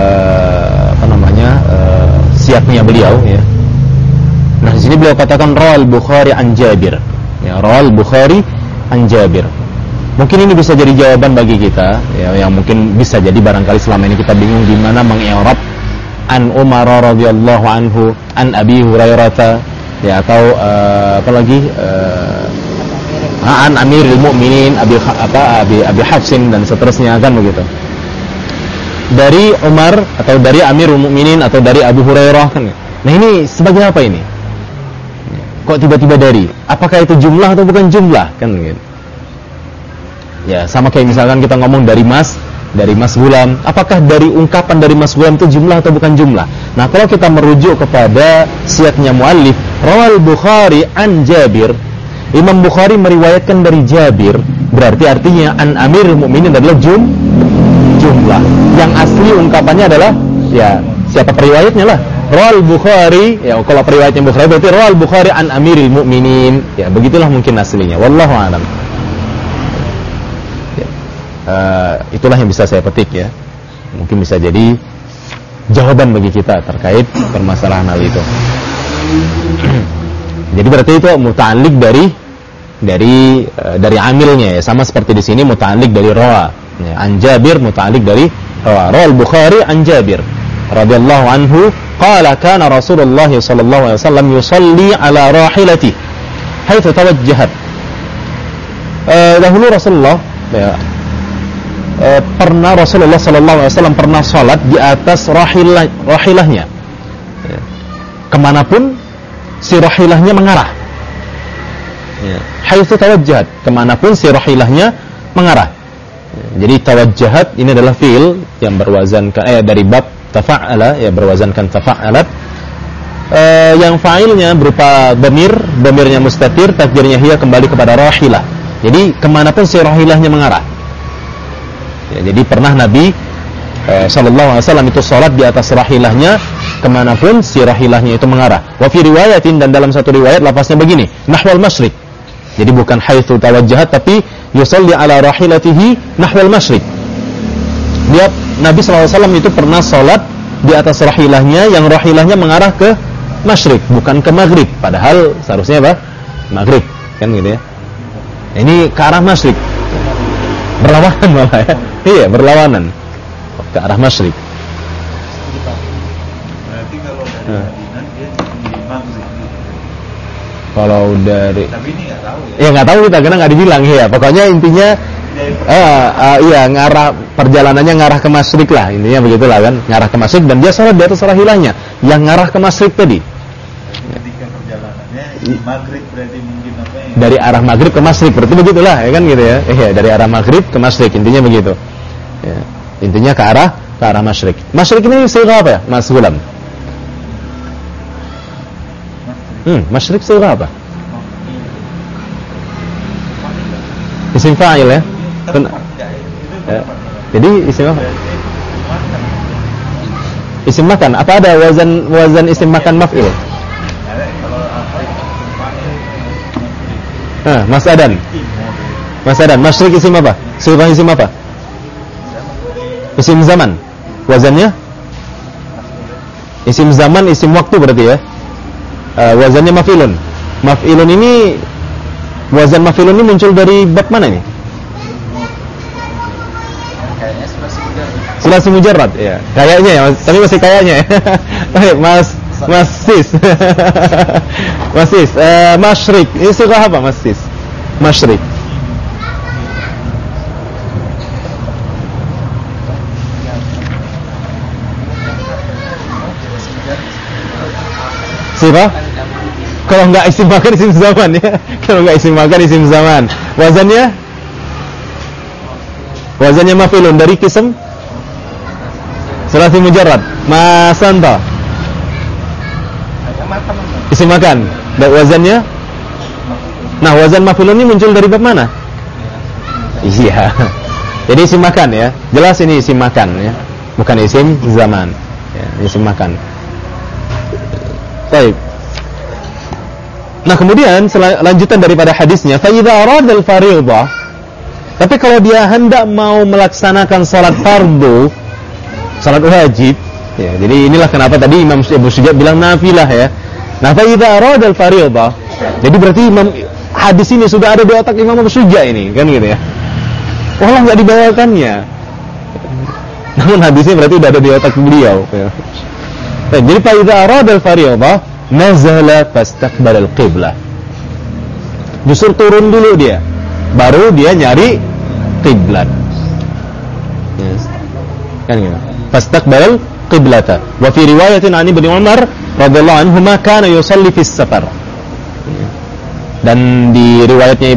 siapnya beliau, ya. Nah, di sini beliau katakan rawal Bukhari an Jabir. Ya, rawal Bukhari an Jabir. Mungkin ini bisa jadi jawaban bagi kita, ya, yang mungkin bisa jadi barangkali selama ini kita bingung gimana mengi'rab an Umar radhiyallahu anhu, an Abi Hurairah, ya, atau an Amirul Mukminin Abi Hafsin dan seterusnya, kan begitu. Dari Umar atau dari Amirul Mukminin atau dari Abu Hurairah, kan. Nah, ini sebagai apa ini? Kok tiba-tiba dari? Apakah itu jumlah atau bukan jumlah, kan begitu. Ya, sama kayak misalkan kita ngomong dari Mas Gulam, apakah dari ungkapan dari Mas Gulam itu jumlah atau bukan jumlah? Nah, kalau kita merujuk kepada siaknya muallif, rawal Bukhari an Jabir, Imam Bukhari meriwayatkan dari Jabir, berarti artinya an Amirul Mukminin adalah jumlah. Yang asli ungkapannya adalah, ya, siapa periwayatnya lah. Rawal Bukhari, ya, kalau periwayatnya Bukhari berarti rawal Bukhari an Amirul Mukminin. Ya, begitulah mungkin aslinya. Wallahu a'lam. Itulah yang bisa saya petik, ya. Mungkin bisa jadi jawaban bagi kita terkait permasalahan hal itu. Jadi berarti itu muta'alliq dari amilnya, ya, sama seperti di sini muta'alliq dari rawa, ya, an Jabir muta'alliq dari rawa. Rawal Bukhari an Jabir radhiyallahu anhu qala kana Rasulullah sallallahu alaihi wasallam yusalli ala rahilatihi haitsu tawajjahat. Dahulu Rasulullah, ya, Rasulullah sallallahu alaihi wasallam pernah salat di atas rahilahnya, ya, kemanapun si rahilahnya mengarah, ya, haitsu tawajjahat, kemanapun si rahilahnya mengarah, ya. Jadi tawajjahat ini adalah fiil yang berwazankan dari bab tafa'ala, ya, berwazankan tafa'alat, yang fa'ilnya berupa dhamirnya mustatir, takdirnya hiya, kembali kepada rahilah. Jadi kemanapun si rahilahnya mengarah. Ya, jadi pernah Nabi sallallahu alaihi wasallam itu salat di atas rahilahnya kemanapun si rahilahnya itu mengarah. Wa fi riwayatin, dan dalam satu riwayat lafaznya begini, nahwal masyriq. Jadi bukan haitsu tawajjahat, tapi yusalli ala rahilatihi nahwal masyriq. Dia Nabi sallallahu alaihi wasallam itu pernah salat di atas rahilahnya yang rahilahnya mengarah ke masyriq, bukan ke maghrib. Padahal seharusnya apa? Maghrib, kan gitu ya. Ini ke arah masyriq. Berlawanan malah, ya. Iya, berlawanan ke arah masyriq. Berarti kalau dari Madinah dia di maghrib. Kalau dari, Tapi ini nggak tahu, ya. Ya nggak tahu kita, karena nggak dibilang, ya. Pokoknya intinya, iya, ngarah perjalanannya ngarah ke masyriq lah, intinya begitulah, kan, ngarah ke masyriq, dan dia sholat di atas rahilahnya yang ngarah ke masyriq tadi. Ketika perjalanannya di maghrib, berarti mungkin apa ya? Dari arah maghrib ke masyriq, berarti begitulah, ya kan, gitu ya. Iya, dari arah maghrib ke masyriq, intinya begitu. Ya, intinya ke arah masyriq. Masyriq ini sigha apa ya, Mas Gulam? Masyriq sigha apa? Isim fa'il, ya. Jadi isim apa? Isim makan. Apa ada wazan isim makan maf'il? Mas Adan, masyriq isim apa? Sighah isim apa? Isim zaman. Wazannya? Isim zaman, isim waktu berarti, ya. Wazannya maf'ilun. Maf'ilun ini, wazan maf'ilun ini muncul dari bab mana ini? Kayaknya Sulasi mujarrad, ya. Kayaknya, ya, tapi masih kayaknya, ya. Baik, Mas Sis. Mas Sis, masyriq. Ini sighah apa, Mas Sis? Masyriq. Sighah? Kalau enggak isim makan, isim zaman, ya. Kalau enggak isim makan, isim zaman. Wazannya maf'ilun dari kism Sulasi mujarrad. Mas Santa. makan. Isim makan. Dan wazannya? Nah, wazan maf'ulun ini muncul dari bab mana? Iya. Jadi isim makan ya. Jelas ini isim makan ya. Bukan isim zaman. Ya, isim makan. Baik. Nah, kemudian lanjutan daripada hadisnya, fa idza arada al-fariidhah. Tapi kalau dia hendak mau melaksanakan salat fardu, salat wajib, ya. Jadi inilah kenapa tadi Imam Abu Syuja bilang nafilah ya. Nah, fa idza arada al-fariidhah. Jadi berarti hadis ini sudah ada di otak Imam Abu Syuja ini, kan gitu ya. Walau enggak dibawakannya. Namun hadisnya berarti sudah ada di otak beliau ya. Nah, jadi fa idza arada al-fariidhah nazala fastaqbala al-qiblah. Justru turun dulu dia, baru dia nyari qiblat. Yes. Kan gitu. Fastaqbala al-qiblata. Wa fi riwayatin 'an Ibnu Umar radhiyallahu anhuma kana yusalli fi safar. Dan di riwayatnya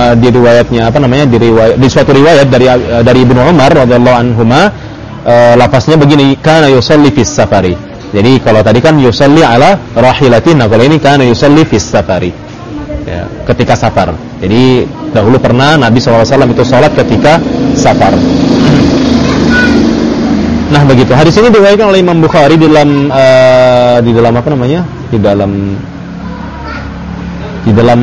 di suatu riwayat dari Ibnu Umar radhiyallahu anhuma lafaznya begini, kana yusalli fi safari. Jadi kalau tadi kan yusalli ala rahilatin, nah kalau ini kana yusalli fis safari. Ya, ketika safar. Jadi dahulu pernah Nabi SAW itu sholat ketika safar. Nah begitu. Hadis ini diriwayatkan oleh Imam Bukhari di dalam apa namanya? Di dalam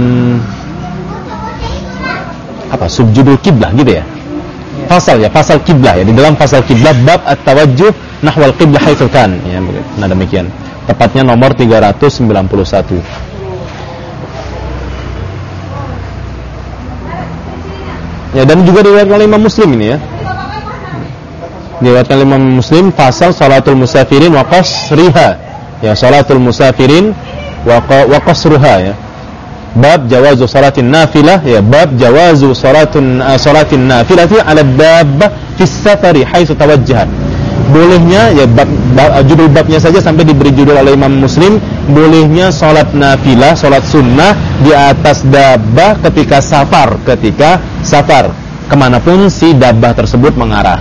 apa? Subjudul kiblah gitu ya. Pasal kiblah ya. Di dalam pasal kiblah bab at-tawajjuh nahwal qiblah haitsu kan ya, nah demikian. Tepatnya nomor 391. Ya, dan juga diriwayatkan oleh Imam Muslim ini ya. Diriwayatkan oleh Imam Muslim pasal salatul musafirin wa qasriha. Ya, salatul musafirin wa qasruha ya. Bab jawazu salatin nafilah ya, bab jawazu salatin nafilati 'ala dabbah fi safari haitsu tawajjahat. Bolehnya ya judul babnya saja sampai diberi judul oleh Imam Muslim, bolehnya salat nafilah, salat sunnah di atas dabbah ketika safar kemanapun si dabbah tersebut mengarah.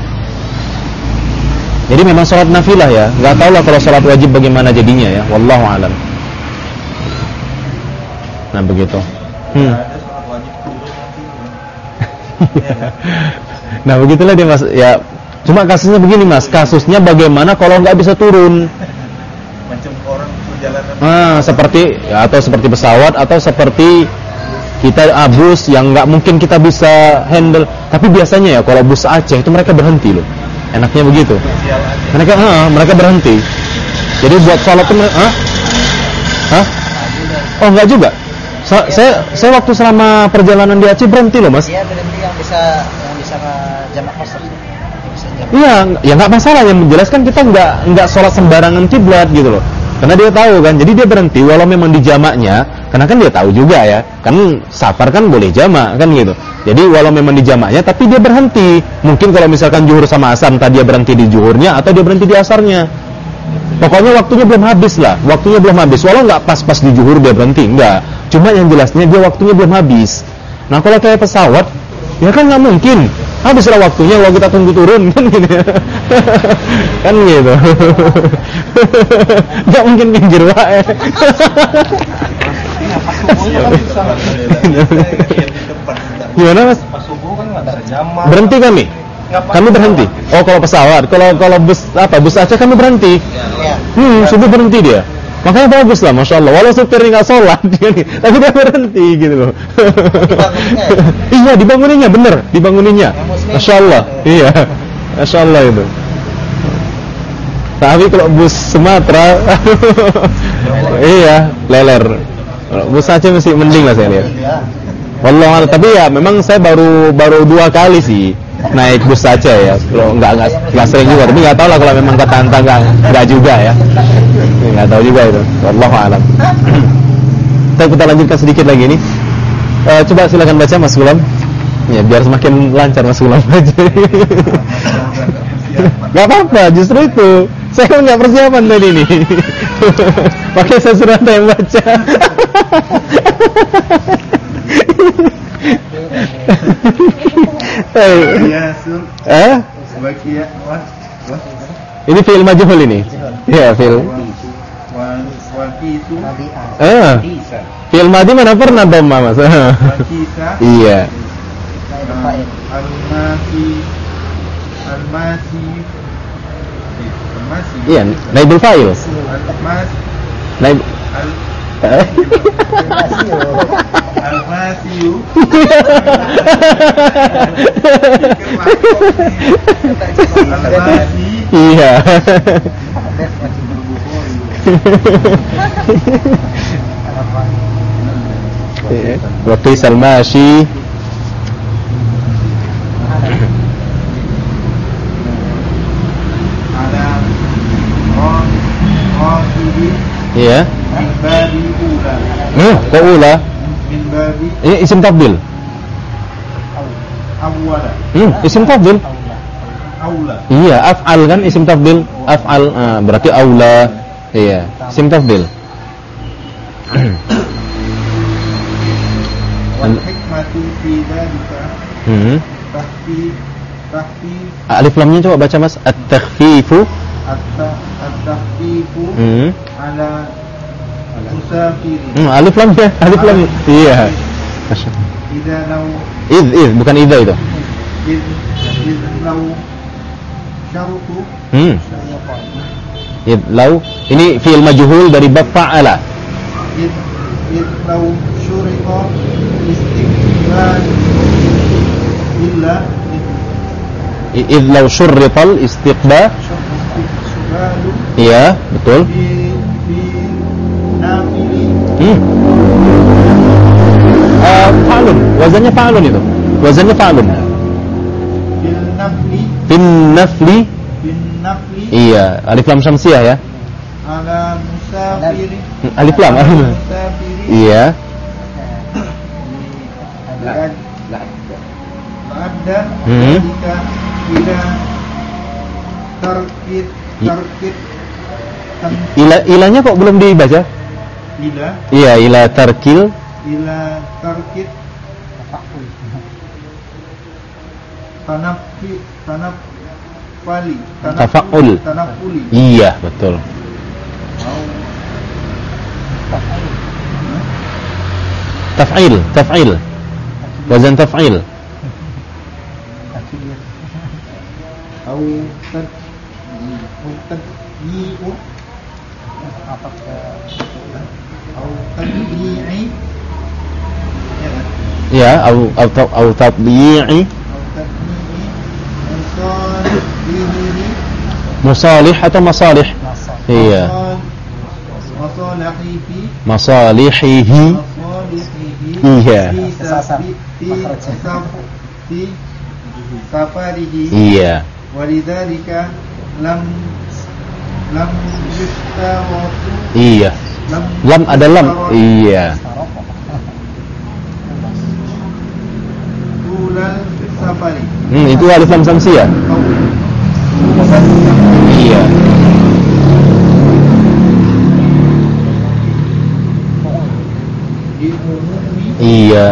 Jadi memang salat nafilah ya, nggak tahu lah kalau salat wajib bagaimana jadinya ya, wallahu alam. Nah begitu. Nah begitulah dia Mas ya. Cuma kasusnya begini Mas, kasusnya bagaimana kalau nggak bisa turun? Macam orang perjalanan. Seperti ya, atau seperti pesawat atau seperti kita bus yang nggak mungkin kita bisa handle. Tapi biasanya ya kalau bus Aceh itu mereka berhenti loh. Enaknya begitu. Mereka berhenti. Jadi buat sholat itu Oh enggak juga. Saya waktu selama perjalanan di Aceh berhenti loh Mas. Iya berhenti yang bisa jamak qasar. Iya, ya nggak masalah. Yang menjelaskan kita nggak sholat sembarangan kiblat gitu loh. Karena dia tahu kan, jadi dia berhenti walau memang di jamaknya. Karena kan dia tahu juga ya, kan safar kan boleh jamak kan gitu. Jadi walau memang di jamaknya, tapi dia berhenti. Mungkin kalau misalkan zuhur sama asar, entah dia berhenti di zuhurnya atau dia berhenti di asarnya. Pokoknya waktunya belum habis lah, waktunya belum habis. Walau nggak pas di zuhur dia berhenti, enggak. Cuma yang jelasnya dia waktunya belum habis. Nah kalau kayak pesawat, ya kan nggak mungkin. Habislah waktunya kalau kita tunggu turun kan gitu. Kan gitu. Enggak mungkin pinggir wae. Gimana Mas? Pas subuh kan enggak ada jamak. Berhenti kami. Kami berhenti. Oh, kalau pesawat, kalau bus Aceh kami berhenti. Subuh berhenti dia. Makanya bagus lah, Masya Allah. Walau supirnya nggak sholat, tapi dia berhenti gitu loh. Iya, dibanguninnya, bener, dibanguninnya. Masya Allah, iya, Masya Allah itu. Tapi kalau bus Sumatera, iya, leler. Bus Aceh mesti mending lah saya lihat. Wallah, tapi ya memang saya baru 2 kali sih naik bus Aceh ya. Kalau nggak sering juga, tapi nggak tahu lah kalau memang kata anta nggak juga ya. Nggak tahu juga itu. Wallahu a'lam. Kita lanjutkan sedikit lagi nih. Coba silakan baca Mas Gulam. Ya biar semakin lancar Mas Gulam aja. Gak apa-apa, justru itu. Saya kan nggak persiapan tadi nih. Makanya saya suruh anda yang baca. Ini fi'il majhul ini. Ya, fi'il. Bakitu. Rabi'ah. Fi'il madhi mana pernah dhamma Mas? Bakita. Iya. Naibul fa'il. Almasi. Iya, naibul fa'il. Naib Almasiu. Almasi. Iya. Wa qisal mashi. Ada Rosidi. Iya. Min babi ula. Kok ula? Min babi Ini isim tafdil. awwala. Isim tafdil. Aula. Iya, af'al kan isim tafdil. Af'al berarti aula. Iya, isim tafdil. Wal hikmatu fi dzalika tahfi Alif lamnya coba baca Mas. At-takhfifu. at-tahfifu ala musafiri. Alif lamnya, alif lam. Iya. Idza law Bukan idza itu. id law syarutu Lau ini fi'il majhul dari bab fa'ala. id law syurita istiqbal illa Id lau syurrital istiqba. istiqbalu Iya, betul. bi nafili Fa'lun, wazannya fa'lun itu. Wazannya fa'lun. bin nafli Bin nafli. Iya, alif lam syamsiyah ya. ala musafiri Alif lam. musafiri Iya. ada ketika ila tarkit Ilanya kok belum dibaca? ila Iya, ila tarkil. tarkit Tafa'ul. tanafuli Iya, betul. Taf'il. Wazan taf'il. au tadyi'u au tadyi'i Iya, au tadyi'i. Musalih atau masalih? Iya. Masalihihi. Iya. Iya. Walidzalika lam yustawatu. Iya. Lam ada lam. Iya. Tulal safari. Itu alif lam samsiyah. Iya. Iya.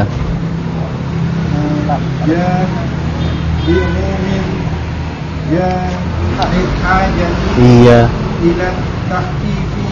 Iya. Ila tahqiqi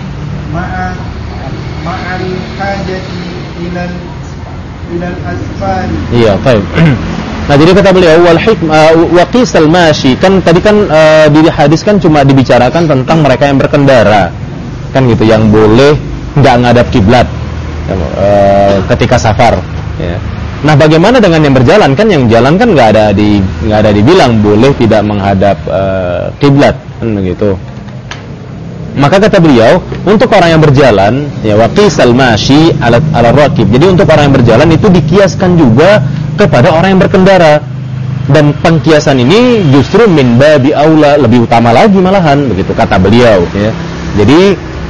ma'al hajati ilal asfali. Iya, baik. Nah, jadi kata beliau wal hikmah wa qisal mashi, kan tadi kan di hadis kan cuma dibicarakan tentang mereka yang berkendara. Kan gitu, yang boleh enggak ngadap kiblat ketika safar, ya. Nah, bagaimana dengan yang berjalan? Kan yang jalan kan enggak ada dibilang boleh tidak menghadap kiblat, kan begitu. Maka kata beliau, untuk orang yang berjalan, ya waqisal mashi ala raqib. Jadi untuk orang yang berjalan itu dikiaskan juga kepada orang yang berkendara. Dan pengkiasan ini justru min babi aula, lebih utama lagi malahan, begitu kata beliau, ya. Jadi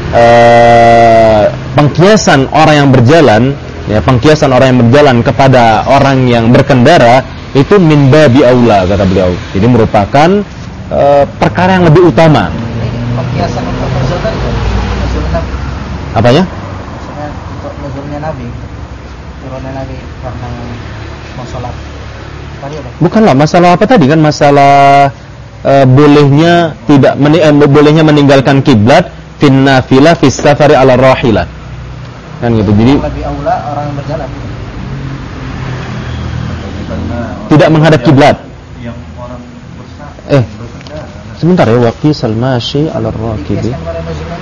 pengkiasan orang yang berjalan, ya pengkiasan orang yang berjalan kepada orang yang berkendara itu min babi aula, kata beliau. Jadi merupakan perkara yang lebih utama. Pengkiasan untuk nuzulnya Nabi. Apanya? Maksudnya untuk nuzulnya Nabi, turunnya Nabi karena mau sholat. Bukanlah masalah apa tadi kan, masalah bolehnya meninggalkan kiblat fin nafilah fis safari 'ala rahilah. Kan gitu. Jadi lebih aula orang yang berjalan. tidak menghadap kiblat. Yang orang bersafar. Sebentar ya, waqisal mashi 'ala rakibi. Dikiaskan pada nuzul mana?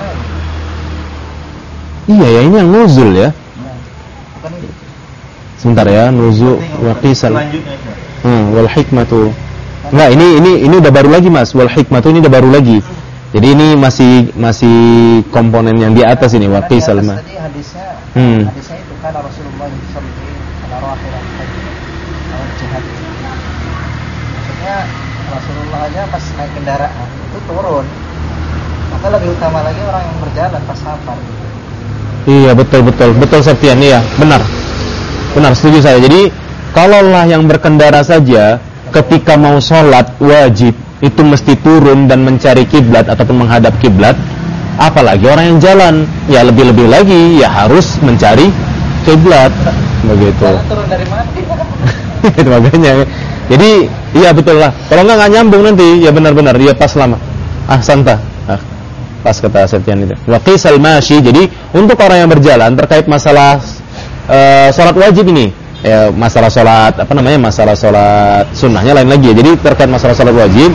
Iya ya, ini yang nuzul ya. Bukan ini. Sebentar ya, nuzul waqisal. Selanjutnya itu. Wal hikmatu. Enggak, ini udah baru lagi Mas. Wal hikmatu ini udah baru lagi. Jadi ini masih komponen yang di atas ini waqisal ma. Tadi hadisnya itu kan Rasulullah sallallahu alaihi wasallam jihad. Maksudnya Rasulullah aja pas naik kendaraan itu turun. Maka lebih utama lagi orang yang berjalan pas safar gitu. Iya, betul Septian, iya, benar, setuju saya. Jadi kalaulah yang berkendara saja ketika mau sholat wajib itu mesti turun dan mencari kiblat ataupun menghadap kiblat, apalagi orang yang jalan, ya lebih-lebih lagi ya harus mencari kiblat, begitu. Turun dari mana? Itu makanya. Jadi iya betul lah. Kalau nggak nyambung nanti, ya benar-benar dia pas lama. Santa. Pas kata Septian itu. Waqisal mashi. Jadi untuk orang yang berjalan terkait masalah sholat wajib ini, ya masalah sholat masalah sholat sunnahnya lain lagi ya. Jadi terkait masalah sholat wajib,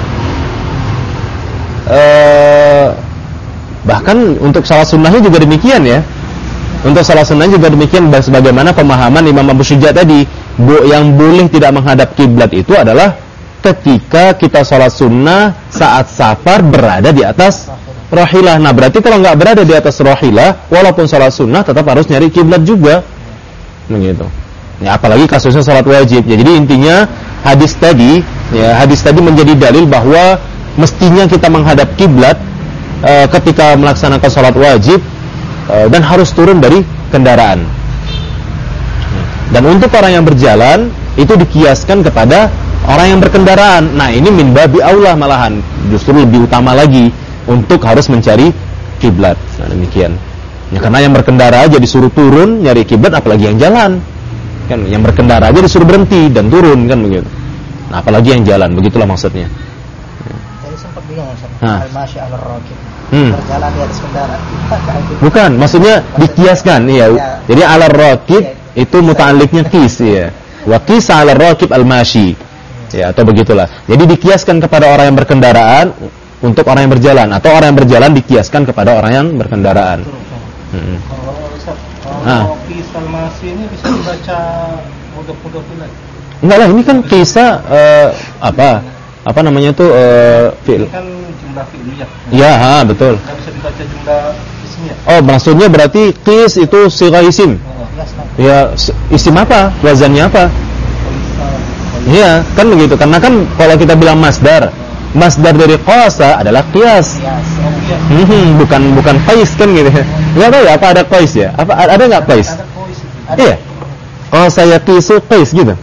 bahkan untuk sholat sunnahnya juga demikian ya. Untuk sholat sunnahnya juga demikian, sebagaimana pemahaman Imam Abu Syuja tadi, yang boleh tidak menghadap kiblat itu adalah ketika kita sholat sunnah saat safar berada di atas rahilah. Nah berarti kalau nggak berada di atas rahilah, walaupun sholat sunnah tetap harus nyari kiblat juga, begitu. Ya apalagi kasusnya sholat wajib. Ya, jadi intinya hadis tadi menjadi dalil bahwa mestinya kita menghadap kiblat ketika melaksanakan sholat wajib dan harus turun dari kendaraan. Dan untuk orang yang berjalan itu dikiaskan kepada orang yang berkendaraan. Nah ini min babi aula malahan, justru lebih utama lagi untuk harus mencari kiblat. Nah demikian. Ya karena yang berkendara aja disuruh turun nyari kiblat, apalagi yang jalan. Kan yang berkendara aja disuruh berhenti dan turun kan begitu. Nah apalagi yang jalan, begitulah maksudnya. Jadi sempat bingung al-masyi 'ala ar-rakib. Berjalan di atas kendaraan. Bukan, maksudnya dikiaskan, iya. Jadi 'ala ar-rakib itu muta'alliqnya qis ya. Wa qis 'ala ar-rakib al-masyi. Ya atau begitulah. Jadi dikiaskan kepada orang yang berkendaraan untuk orang yang berjalan, atau orang yang berjalan dikiaskan kepada orang yang berkendaraan. Kalau kisah masih ini bisa dibaca mudah-mudah pula. Enggak lah, ini kan kisah apa namanya itu fi'il. Ini kan jumlah fi'liyah. Iya, betul. Enggak bisa dibaca jumlah ismiyah. Oh, maksudnya berarti qis itu sigha isim. Ya, isim apa? Wazannya apa? Iya, kan begitu. Karena kan kalau kita bilang masdar dari qasa adalah qiyas. Bukan qais kan gitu. Enggak tahu ya apa ada qais ya? Apa ada enggak qais? Iya. Oh, saya qisu qais gitu.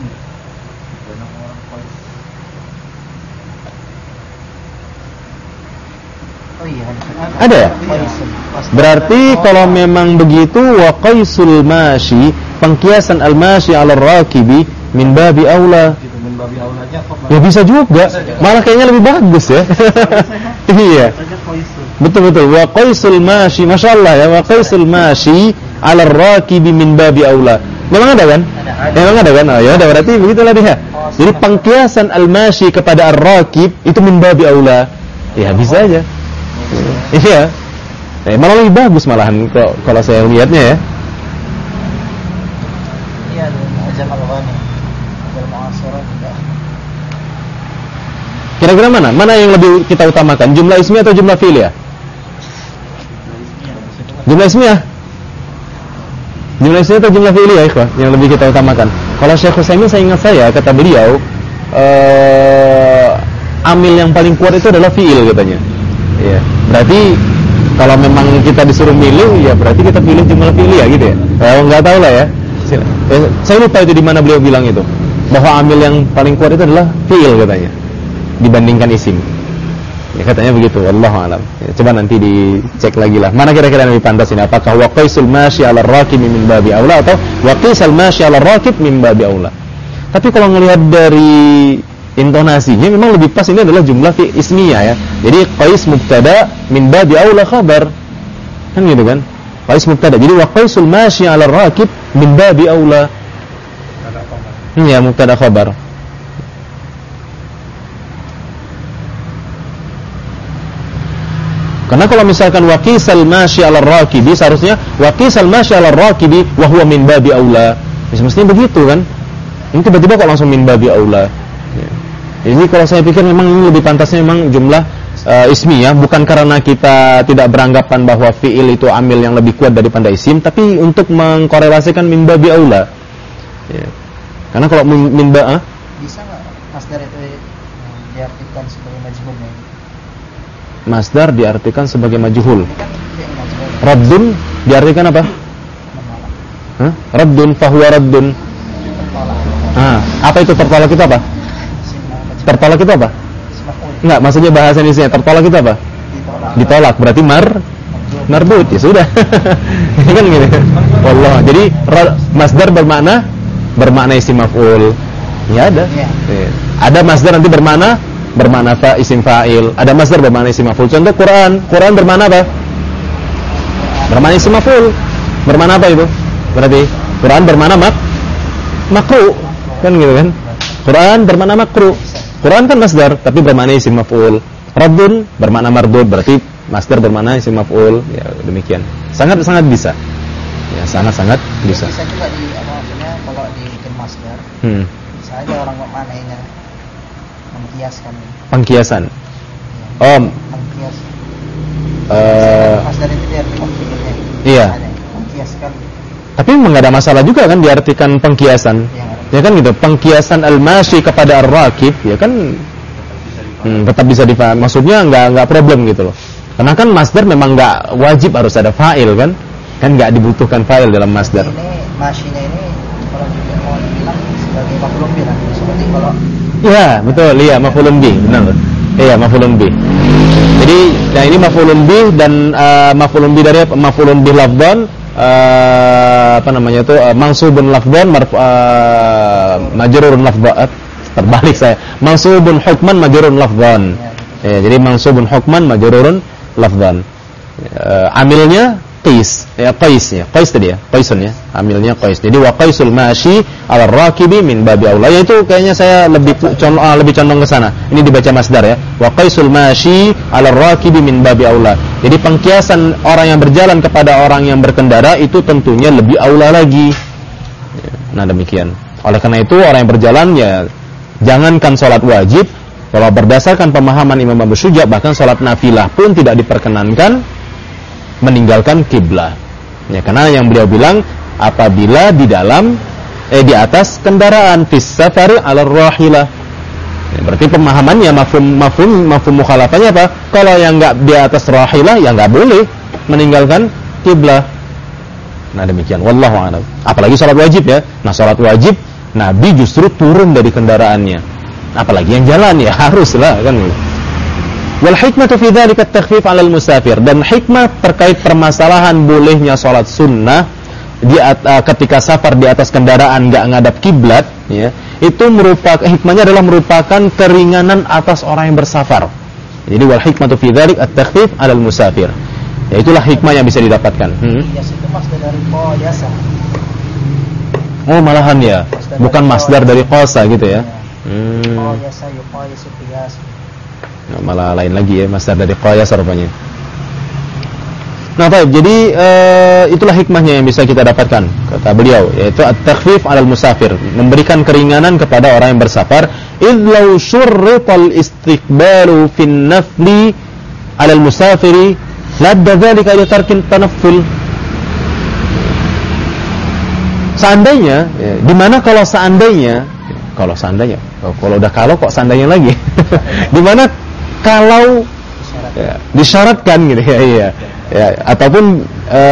Ada ya? Berarti kalau memang begitu wa qaisul mashi, pengkiasan al-mashi 'ala ar-rakibi min babi aula. Ya bisa juga. Malah kayaknya lebih bagus ya. Iya. Betul. Wa qaisul mashi, masyaallah ya, wa qaisul mashi 'ala ar-rakibi min babi aula. Memang ada kan? Memang ada kan? Oh ya, berarti begitulah dia. Jadi pengkiasan al-mashi kepada ar-rakib itu min babi aula. Ya bisa aja. Iya. Malah lebih bagus malahan kalau saya lihatnya ya. Iya, Jamal Ghani. Al-Mu'asirah juga. Kira-kira mana yang lebih kita utamakan? Jumlah ismiyah atau jumlah fi'liyah? Jumlah ismiyah. Jumlah ismiyah atau jumlah fi'liyah, ikhwah, yang lebih kita utamakan. Kalau Syekh Utsaimin, saya ingat kata beliau, amil yang paling kuat itu adalah fi'il katanya. Iya. Berarti kalau memang kita disuruh milih, ya berarti kita pilih jumlah fi'liyah gitu ya. Enggak tahu lah ya. Saya lupa itu di mana beliau bilang itu, bahwa amil yang paling kuat itu adalah fi'il katanya dibandingkan isim. Ya katanya begitu, wallahu a'lam. Ya, coba nanti dicek lagi lah. Mana kira-kira yang lebih pantas ini? Apakah wa qaisul masyi 'ala ar-rakib min babi aula atau wa qisal masyi 'ala ar-rakib min babi aula? Tapi kalau ngelihat dari intonasinya memang lebih pas ini adalah jumlah ismiyah ya. Jadi qais mubtada min babi aula khabar. Kan gitu kan? Qais mubtada. Jadi wa qaisul masyi 'ala ar-rakib min babi aula. Ya, mubtada khabar. Karena kalau misalkan waqisal masyi 'ala ar-rakibi, seharusnya waqisal masyi 'ala ar-rakibi wa huwa min babi aula. Semestinya begitu kan? Ini tiba-tiba kok langsung min babi aula. Ya. Jadi kalau saya pikir memang ini lebih pantasnya memang jumlah ismiyah, bukan karena kita tidak beranggapan bahwa fi'il itu amil yang lebih kuat daripada isim, tapi untuk mengkorelasikan min babi aula. Ya. Karena kalau min ba bisa nggak masdar itu diartikan sebagai majhul? Masdar diartikan sebagai majhul. Ini kan fi'il majhul. Raddun diartikan apa? Menolak. Raddun fahuwa raddun. Tertolak. Apa itu tertolak itu apa? Tertolak itu apa? Enggak, maksudnya bahasa Indonesia tertolak itu apa? Ditolak. Berarti marbut. Ya sudah. Ini kan gitu. Wallah. Jadi masdar bermakna isim maf'ul. Ya ada. Ya. Ada masdar nanti bermakna isim fa'il. Ada masdar bermakna isim maf'ul. Contoh Quran bermakna apa? Bermakna isim maf'ul. Bermakna apa itu? Berarti Quran bermakna makruh. Kan gitu kan? Quran bermakna makruh. Quran kan masdar tapi bermakna isim maf'ul. Raddun bermakna mardud, berarti masdar bermakna isim maf'ul. Ya demikian. Sangat bisa. Ya sangat bisa. Bisa juga maksudnya kalau dibikin masdar. Bisa aja orang memaknainya mengkiaskan. Pengkiasan. Ya. Mengkias. Masdar itu diartikan fi'ilnya. Iya. Mengkiaskan. Tapi enggak ada masalah juga kan diartikan pengkiasan. Ya kan gitu, pengkiasan al-masyi kepada ar-rakib ya kan tetap bisa difahami. Maksudnya enggak problem gitu loh. Karena kan masdar memang enggak wajib harus ada fa'il kan? Kan enggak dibutuhkan fa'il dalam masdar. Ini masyinya ini kalau juga mau dibilang sebagai maf'ulun bih. Seperti kalau iya, betul, iya maf'ulun bih, benar. Iya, maf'ulun bih. Jadi, nah ini maf'ulun bih dan maf'ulun bih dari maf'ulun bih lafdhan mansubun lafdhan majrurun lafdhan terbalik saya mansubun hukman majrurun lafdhan ya, jadi mansubun hukman majrurun lafdhan amilnya qais tadi ya qaisun ya amilnya qais. Jadi wa qaisul masyi 'ala ar-rakibi min babi aula, itu kayaknya saya lebih condong ke sana. Ini dibaca masdar ya, wa qaisul masyi 'ala ar-rakibi min babi aula. Jadi pengkiasan orang yang berjalan kepada orang yang berkendara itu tentunya lebih aula lagi. Nah demikian. Oleh karena itu orang yang berjalan ya jangankan salat wajib, kalau berdasarkan pemahaman Imam Abu Syuja bahkan salat nafilah pun tidak diperkenankan meninggalkan kiblah. Ya, karena yang beliau bilang apabila di atas kendaraan fis safari 'ala rahilah. Ya, berarti pemahamannya mafhum mukhalafahnya apa? Kalau yang enggak di atas rahilah ya enggak boleh meninggalkan kiblah. Nah, demikian wallahu a'lam. Apalagi salat wajib ya. Nah, salat wajib Nabi justru turun dari kendaraannya. Apalagi yang jalan ya haruslah kan. Wal hikmatu fi dzalika at-takhfif 'ala al-musafir, dan hikmah terkait permasalahan bolehnya salat sunnah ketika safar di atas kendaraan enggak ngadap kiblat ya, itu hikmahnya adalah merupakan keringanan atas orang yang bersafar. Jadi wal hikmatu fi dzalika at-takhfif 'ala al-musafir. Ya itulah hikmah yang bisa didapatkan. Qiyas itu masdar dari qiyasa. Oh malahan ya, bukan masdar dari qasa gitu ya. Qiyasa yuqayisu qiyas. Nah, malah lain lagi ya, masdar dari qiyas rupanya. Nah, baik. Jadi itulah hikmahnya yang bisa kita dapatkan kata beliau, yaitu at-takhfif 'alal musafir, memberikan keringanan kepada orang yang bersafar. Idz law syurrital istiqbalu fin nafli 'alal musafiri ladda dzalika ila tarkin tanafful. Seandainya, ya, dimana kalau udah kok seandainya lagi. Dimana kalau ya, disyaratkan gitu ya, ataupun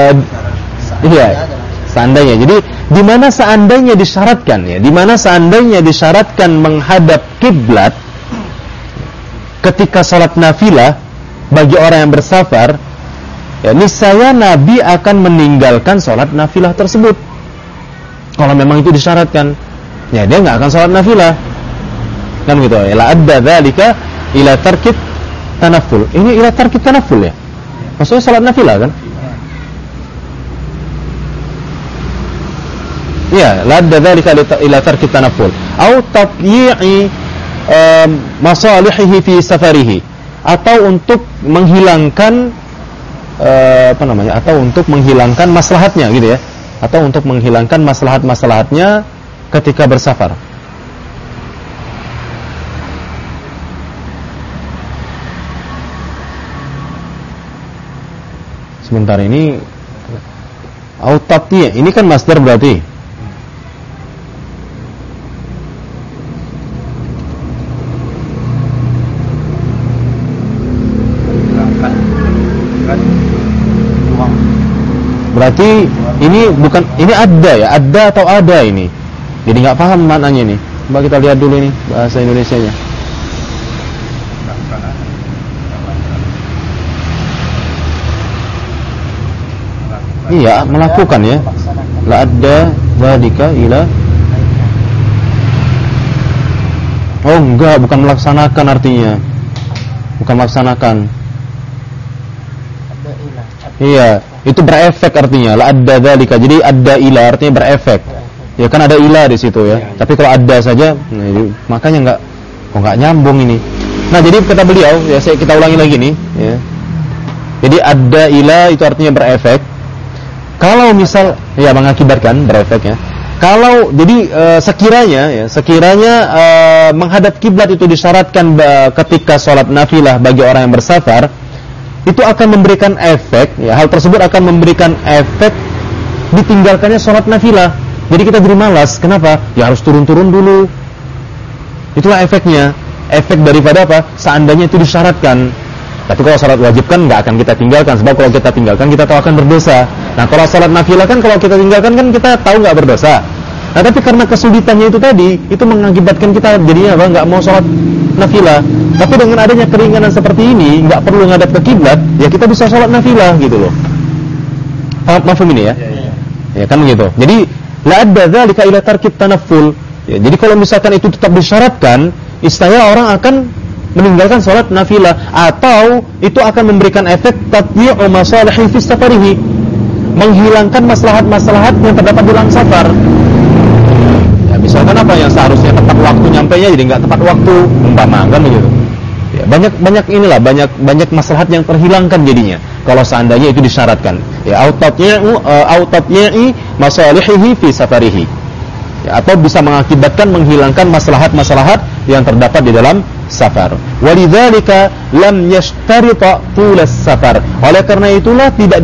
seandainya. Jadi di mana seandainya disyaratkan menghadap kiblat ketika salat nafilah bagi orang yang bersafar, ya niscaya Nabi akan meninggalkan salat nafilah tersebut. Kalau memang itu disyaratkan, ya dia nggak akan salat nafilah. Kan gitu ya. La adda dzalika ila tarkit tanafful. Ini ila tarkit tanafful ya. Maksudnya salat nafilah kan? Ya, la adda dzalika ila tarkit tanafful au tatyi'i masalihihi fi safarihi, atau untuk menghilangkan atau untuk menghilangkan maslahatnya gitu ya, atau untuk menghilangkan maslahat-maslahatnya ketika bersafar. Sebentar, ini autatnya ini kan masdar berarti. Berarti ini bukan, ini ada atau ada ini. Jadi nggak paham maknanya nih. Coba kita lihat dulu ini bahasa Indonesianya. Iya, melakukan ya. La adda dzalika ila. Oh enggak, bukan melaksanakan artinya. Bukan melaksanakan. Iya, itu berefek artinya. La adda dzalika. Jadi adda ila artinya berefek. Ya kan ada ila di situ ya. Tapi kalau adda saja, makanya enggak nyambung ini. Nah, jadi kata beliau, ya kita ulangi lagi nih, ya. Jadi adda ila itu artinya berefek. Kalau misal ya mengakibatkan, berefek ya. Kalau jadi sekiranya menghadap kiblat itu disyaratkan ketika sholat nafilah bagi orang yang bersafar, itu akan memberikan efek, ya, hal tersebut akan memberikan efek ditinggalkannya sholat nafilah. Jadi kita jadi malas. Kenapa? Ya harus turun-turun dulu. Itulah efeknya. Efek daripada apa? Seandainya itu disyaratkan. Tapi kalau sholat wajib kan nggak akan kita tinggalkan, sebab kalau kita tinggalkan kita tahu akan berdosa. Nah, kalau sholat nafilah kan kalau kita tinggalkan kan kita tahu nggak berdosa. Nah, tapi karena kesulitannya itu tadi, itu mengakibatkan kita jadinya apa? Nggak mau sholat nafilah. Tapi dengan adanya keringanan seperti ini, nggak perlu ngadap ke kiblat, ya kita bisa sholat nafilah gitu loh. Paham ini ya? Ya kan begitu. Jadi la adda dzalika ila tarkit tanafful. Ya, jadi kalau misalkan itu tetap disyaratkan, istilahnya orang akan meninggalkan sholat nafilah, atau itu akan memberikan efek tatyi'u masalihi fi safarihi, menghilangkan maslahat-maslahat yang terdapat di dalam safar. Ya, misalkan apa yang seharusnya tepat waktu nyampainya jadi enggak tepat waktu, umpama kan begitu. Ya, banyak maslahat yang terhilangkan jadinya kalau seandainya itu disyaratkan. Ya, tatyi'i masalihi fi safarihi. Ya, atau bisa mengakibatkan menghilangkan maslahat-maslahat yang terdapat di dalam safar. Walidzalika lam yashtarita tulas safar. Oleh karena itulah tidak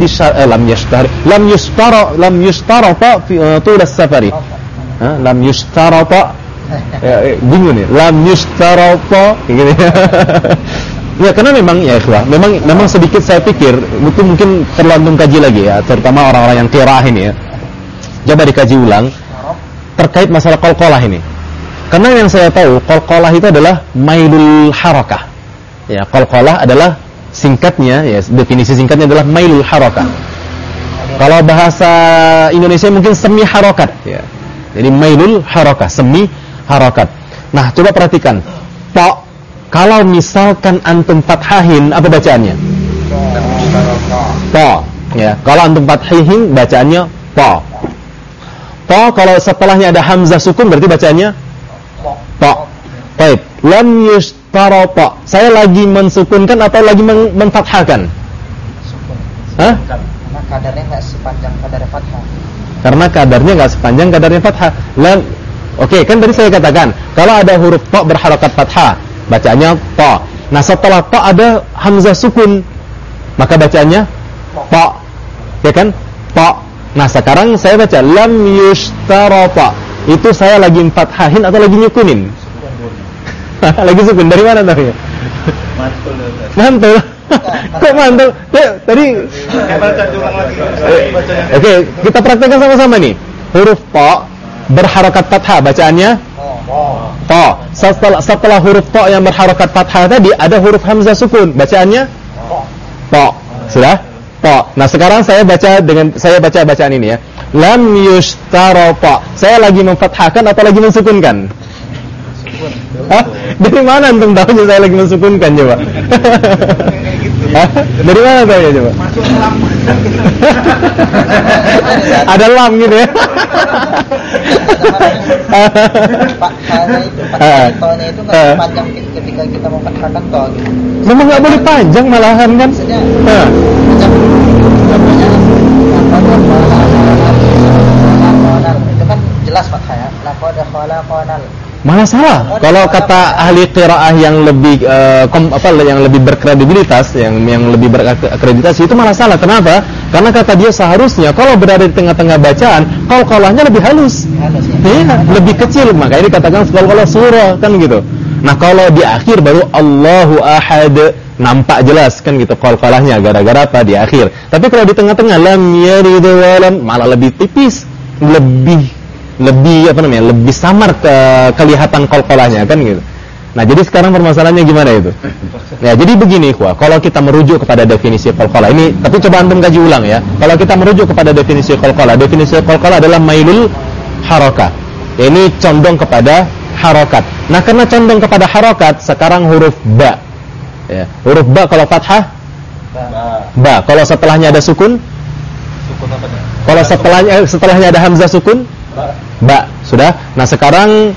lam yashtarata fi tulas safari. Lam yashtarata bingung nih. Lam yashtarata gitu. Ya, karena memang ya ikhwah, memang sedikit saya pikir itu mungkin perlu antum kaji lagi ya, terutama orang-orang yang qiraah ini ya. Coba dikaji ulang terkait masalah qalqalah ini. Karena yang saya tahu, qalqalah itu adalah mailul harakah. Ya, qalqalah adalah singkatnya, ya definisi singkatnya adalah mailul harakah. Kalau bahasa Indonesia mungkin semi harakat, ya. Jadi mailul harakah, semi harakat. Nah, coba perhatikan. Ta, kalau misalkan antum fathahin, apa bacaannya? Ta. Ya, kalau antum fathahin bacaannya ta. Ta, kalau setelahnya ada hamzah sukun berarti bacaannya ta. Baik, lam yustarata. Saya lagi mensukunkan atau lagi menfathahkan? Sukun. Hah? Karena kadarnya enggak sepanjang kadar fathah. Karena kadarnya enggak sepanjang kadarnya fathah. Lam. Oke, kan tadi saya katakan, kalau ada huruf ta berharakat fathah, bacaannya ta. Nah, setelah ta ada hamzah sukun, maka bacaannya ta. Ya kan? Ta. Nah, sekarang saya baca lam yustarata. Itu saya lagi fathahin atau lagi nyukunin? Lagi sukun. Dari mana tadi? Mantul. Kok mantul? Tadi Oke, kita praktekkan sama-sama nih. Huruf ta berharakat fathah bacaannya ta. Setelah huruf ta yang berharakat fathah tadi ada huruf hamzah sukun, bacaannya ta. Sudah? Ta. Nah, sekarang saya baca bacaan ini ya. Lam yustarata. Saya lagi memfathahkan atau lagi mensukunkan? Hah? Dari mana antum tahunya saya lagi mensukunkan coba? Hah? Dari mana tahunya coba? Masuk lam. Ada lam gitu ya? Tolnya itu nggak panjang ketika kita memfathahkan tol. Gitu. Memang nggak boleh panjang malahan kan? Maksudnya macam contohnya itu kan jelas fathah ya. Laqad khalaqanal. Malah salah. Kalau kata ahli qiraah yang lebih yang lebih berkredibilitas, yang lebih berakreditasi itu malah salah. Kenapa? Karena kata dia seharusnya kalau berada di tengah-tengah bacaan, qalqalahnya lebih halus. Halus ya. Iya, lebih kecil, makanya dikatakan qalqalah surah kan gitu. Nah, kalau di akhir baru Allahu ahad, nampak jelas kan gitu qalqalahnya, gara-gara apa di akhir. Tapi kalau di tengah-tengah lam yalid wa lam, malah lebih tipis, lebih samar kelihatan qalqalahnya kan gitu. Nah, jadi sekarang permasalahannya gimana itu? Ya, jadi begini, kalau kita merujuk kepada definisi qalqalah ini, tapi coba antum kaji ulang ya. Kalau kita merujuk kepada definisi qalqalah adalah mailul harakah. Ya, ini condong kepada harokat. Nah, karena condong kepada harokat, sekarang huruf ba. Ya, huruf ba kalau fathah ba. Kalau setelahnya ada sukun Apa nih? kalau setelahnya ada hamzah sukun ba. Sudah. Nah, sekarang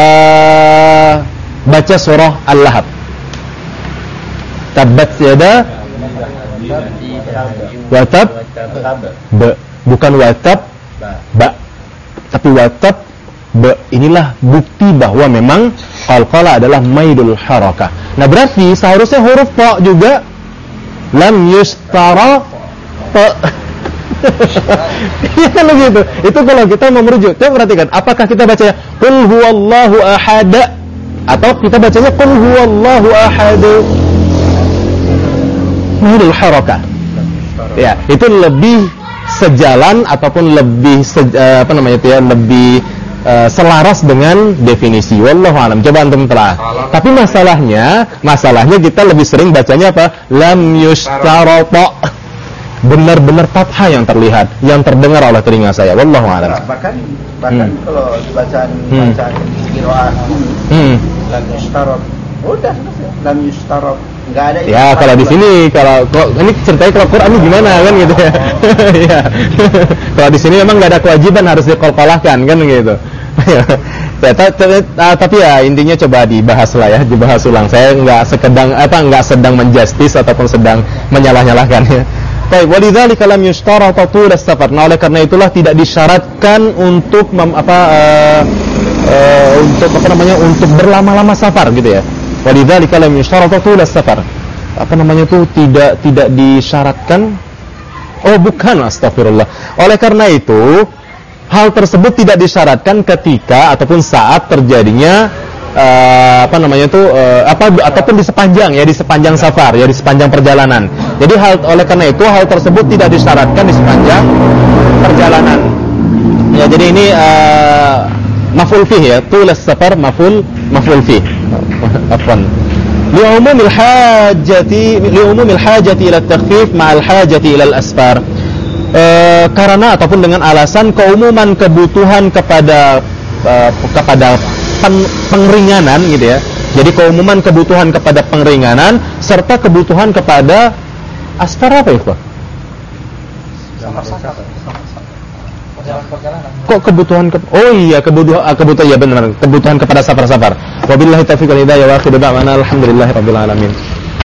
baca surah Al-Lahab. Tabbat yada watab ba. Bukan watab ba, tapi watab ba. Inilah bukti bahwa memang qalqalah adalah mailul harakah. Nah, berarti seharusnya huruf ta juga lam yustara ta. Iya kan begitu. Itu kalau kita mau merujuk. Coba perhatikan, apakah kita bacanya qul huwallahu ahad atau kita bacanya qul huwallahu ahad? Mailul harakah. Ya, itu lebih sejalan ataupun lebih lebih selaras dengan definisi. Wallahu alam. Coba antum telah. Tapi masalahnya kita lebih sering bacanya apa? Lam yustarata. Benar-benar fathah yang terlihat, yang terdengar oleh telinga saya. Wallahu a'lam. Bahkan kalau bacaan qiraah lam yustarab, udah lam yustarab, enggak ada. Ya, kalau di sini kalau ini ceritanya kalau Quran ini gimana kan gitu ya. Iya. Kalau di sini memang enggak ada kewajiban harus diqalqalahkan kan gitu. Ya, tapi ya intinya coba dibahas ulang. Saya enggak sedang menjustis ataupun sedang menyalah-nyalahkan ya. Baik, walidzalika lam yushtarata tul as-safar. Nah, oleh karena itulah tidak disyaratkan untuk untuk berlama-lama safar gitu ya. Walidzalika lam yushtarata tul as-safar. Tidak disyaratkan. Oh, bukan, astagfirullah. Oleh karena itu, hal tersebut tidak disyaratkan ketika ataupun saat terjadinya ataupun di sepanjang safar, ya di sepanjang perjalanan. Jadi oleh karena itu hal tersebut tidak disyaratkan di sepanjang perjalanan. Ya, jadi ini maf'ul fih ya, tulas safar maf'ul fih. Afwan. Li'umumil hajati ila at-takhfif ma'al hajati ila al-asfar. Karena ataupun dengan alasan keumuman kebutuhan kepada pengeringanan gitu ya. Jadi keumuman kebutuhan kepada pengeringanan serta kebutuhan kepada asfar apa itu? Kok kebutuhan kebutuhan ya benar, kebutuhan kepada safar-safar. Wabillahi taufiq wal hidayah wa akhiru da'wana alhamdulillahirabbil alamin.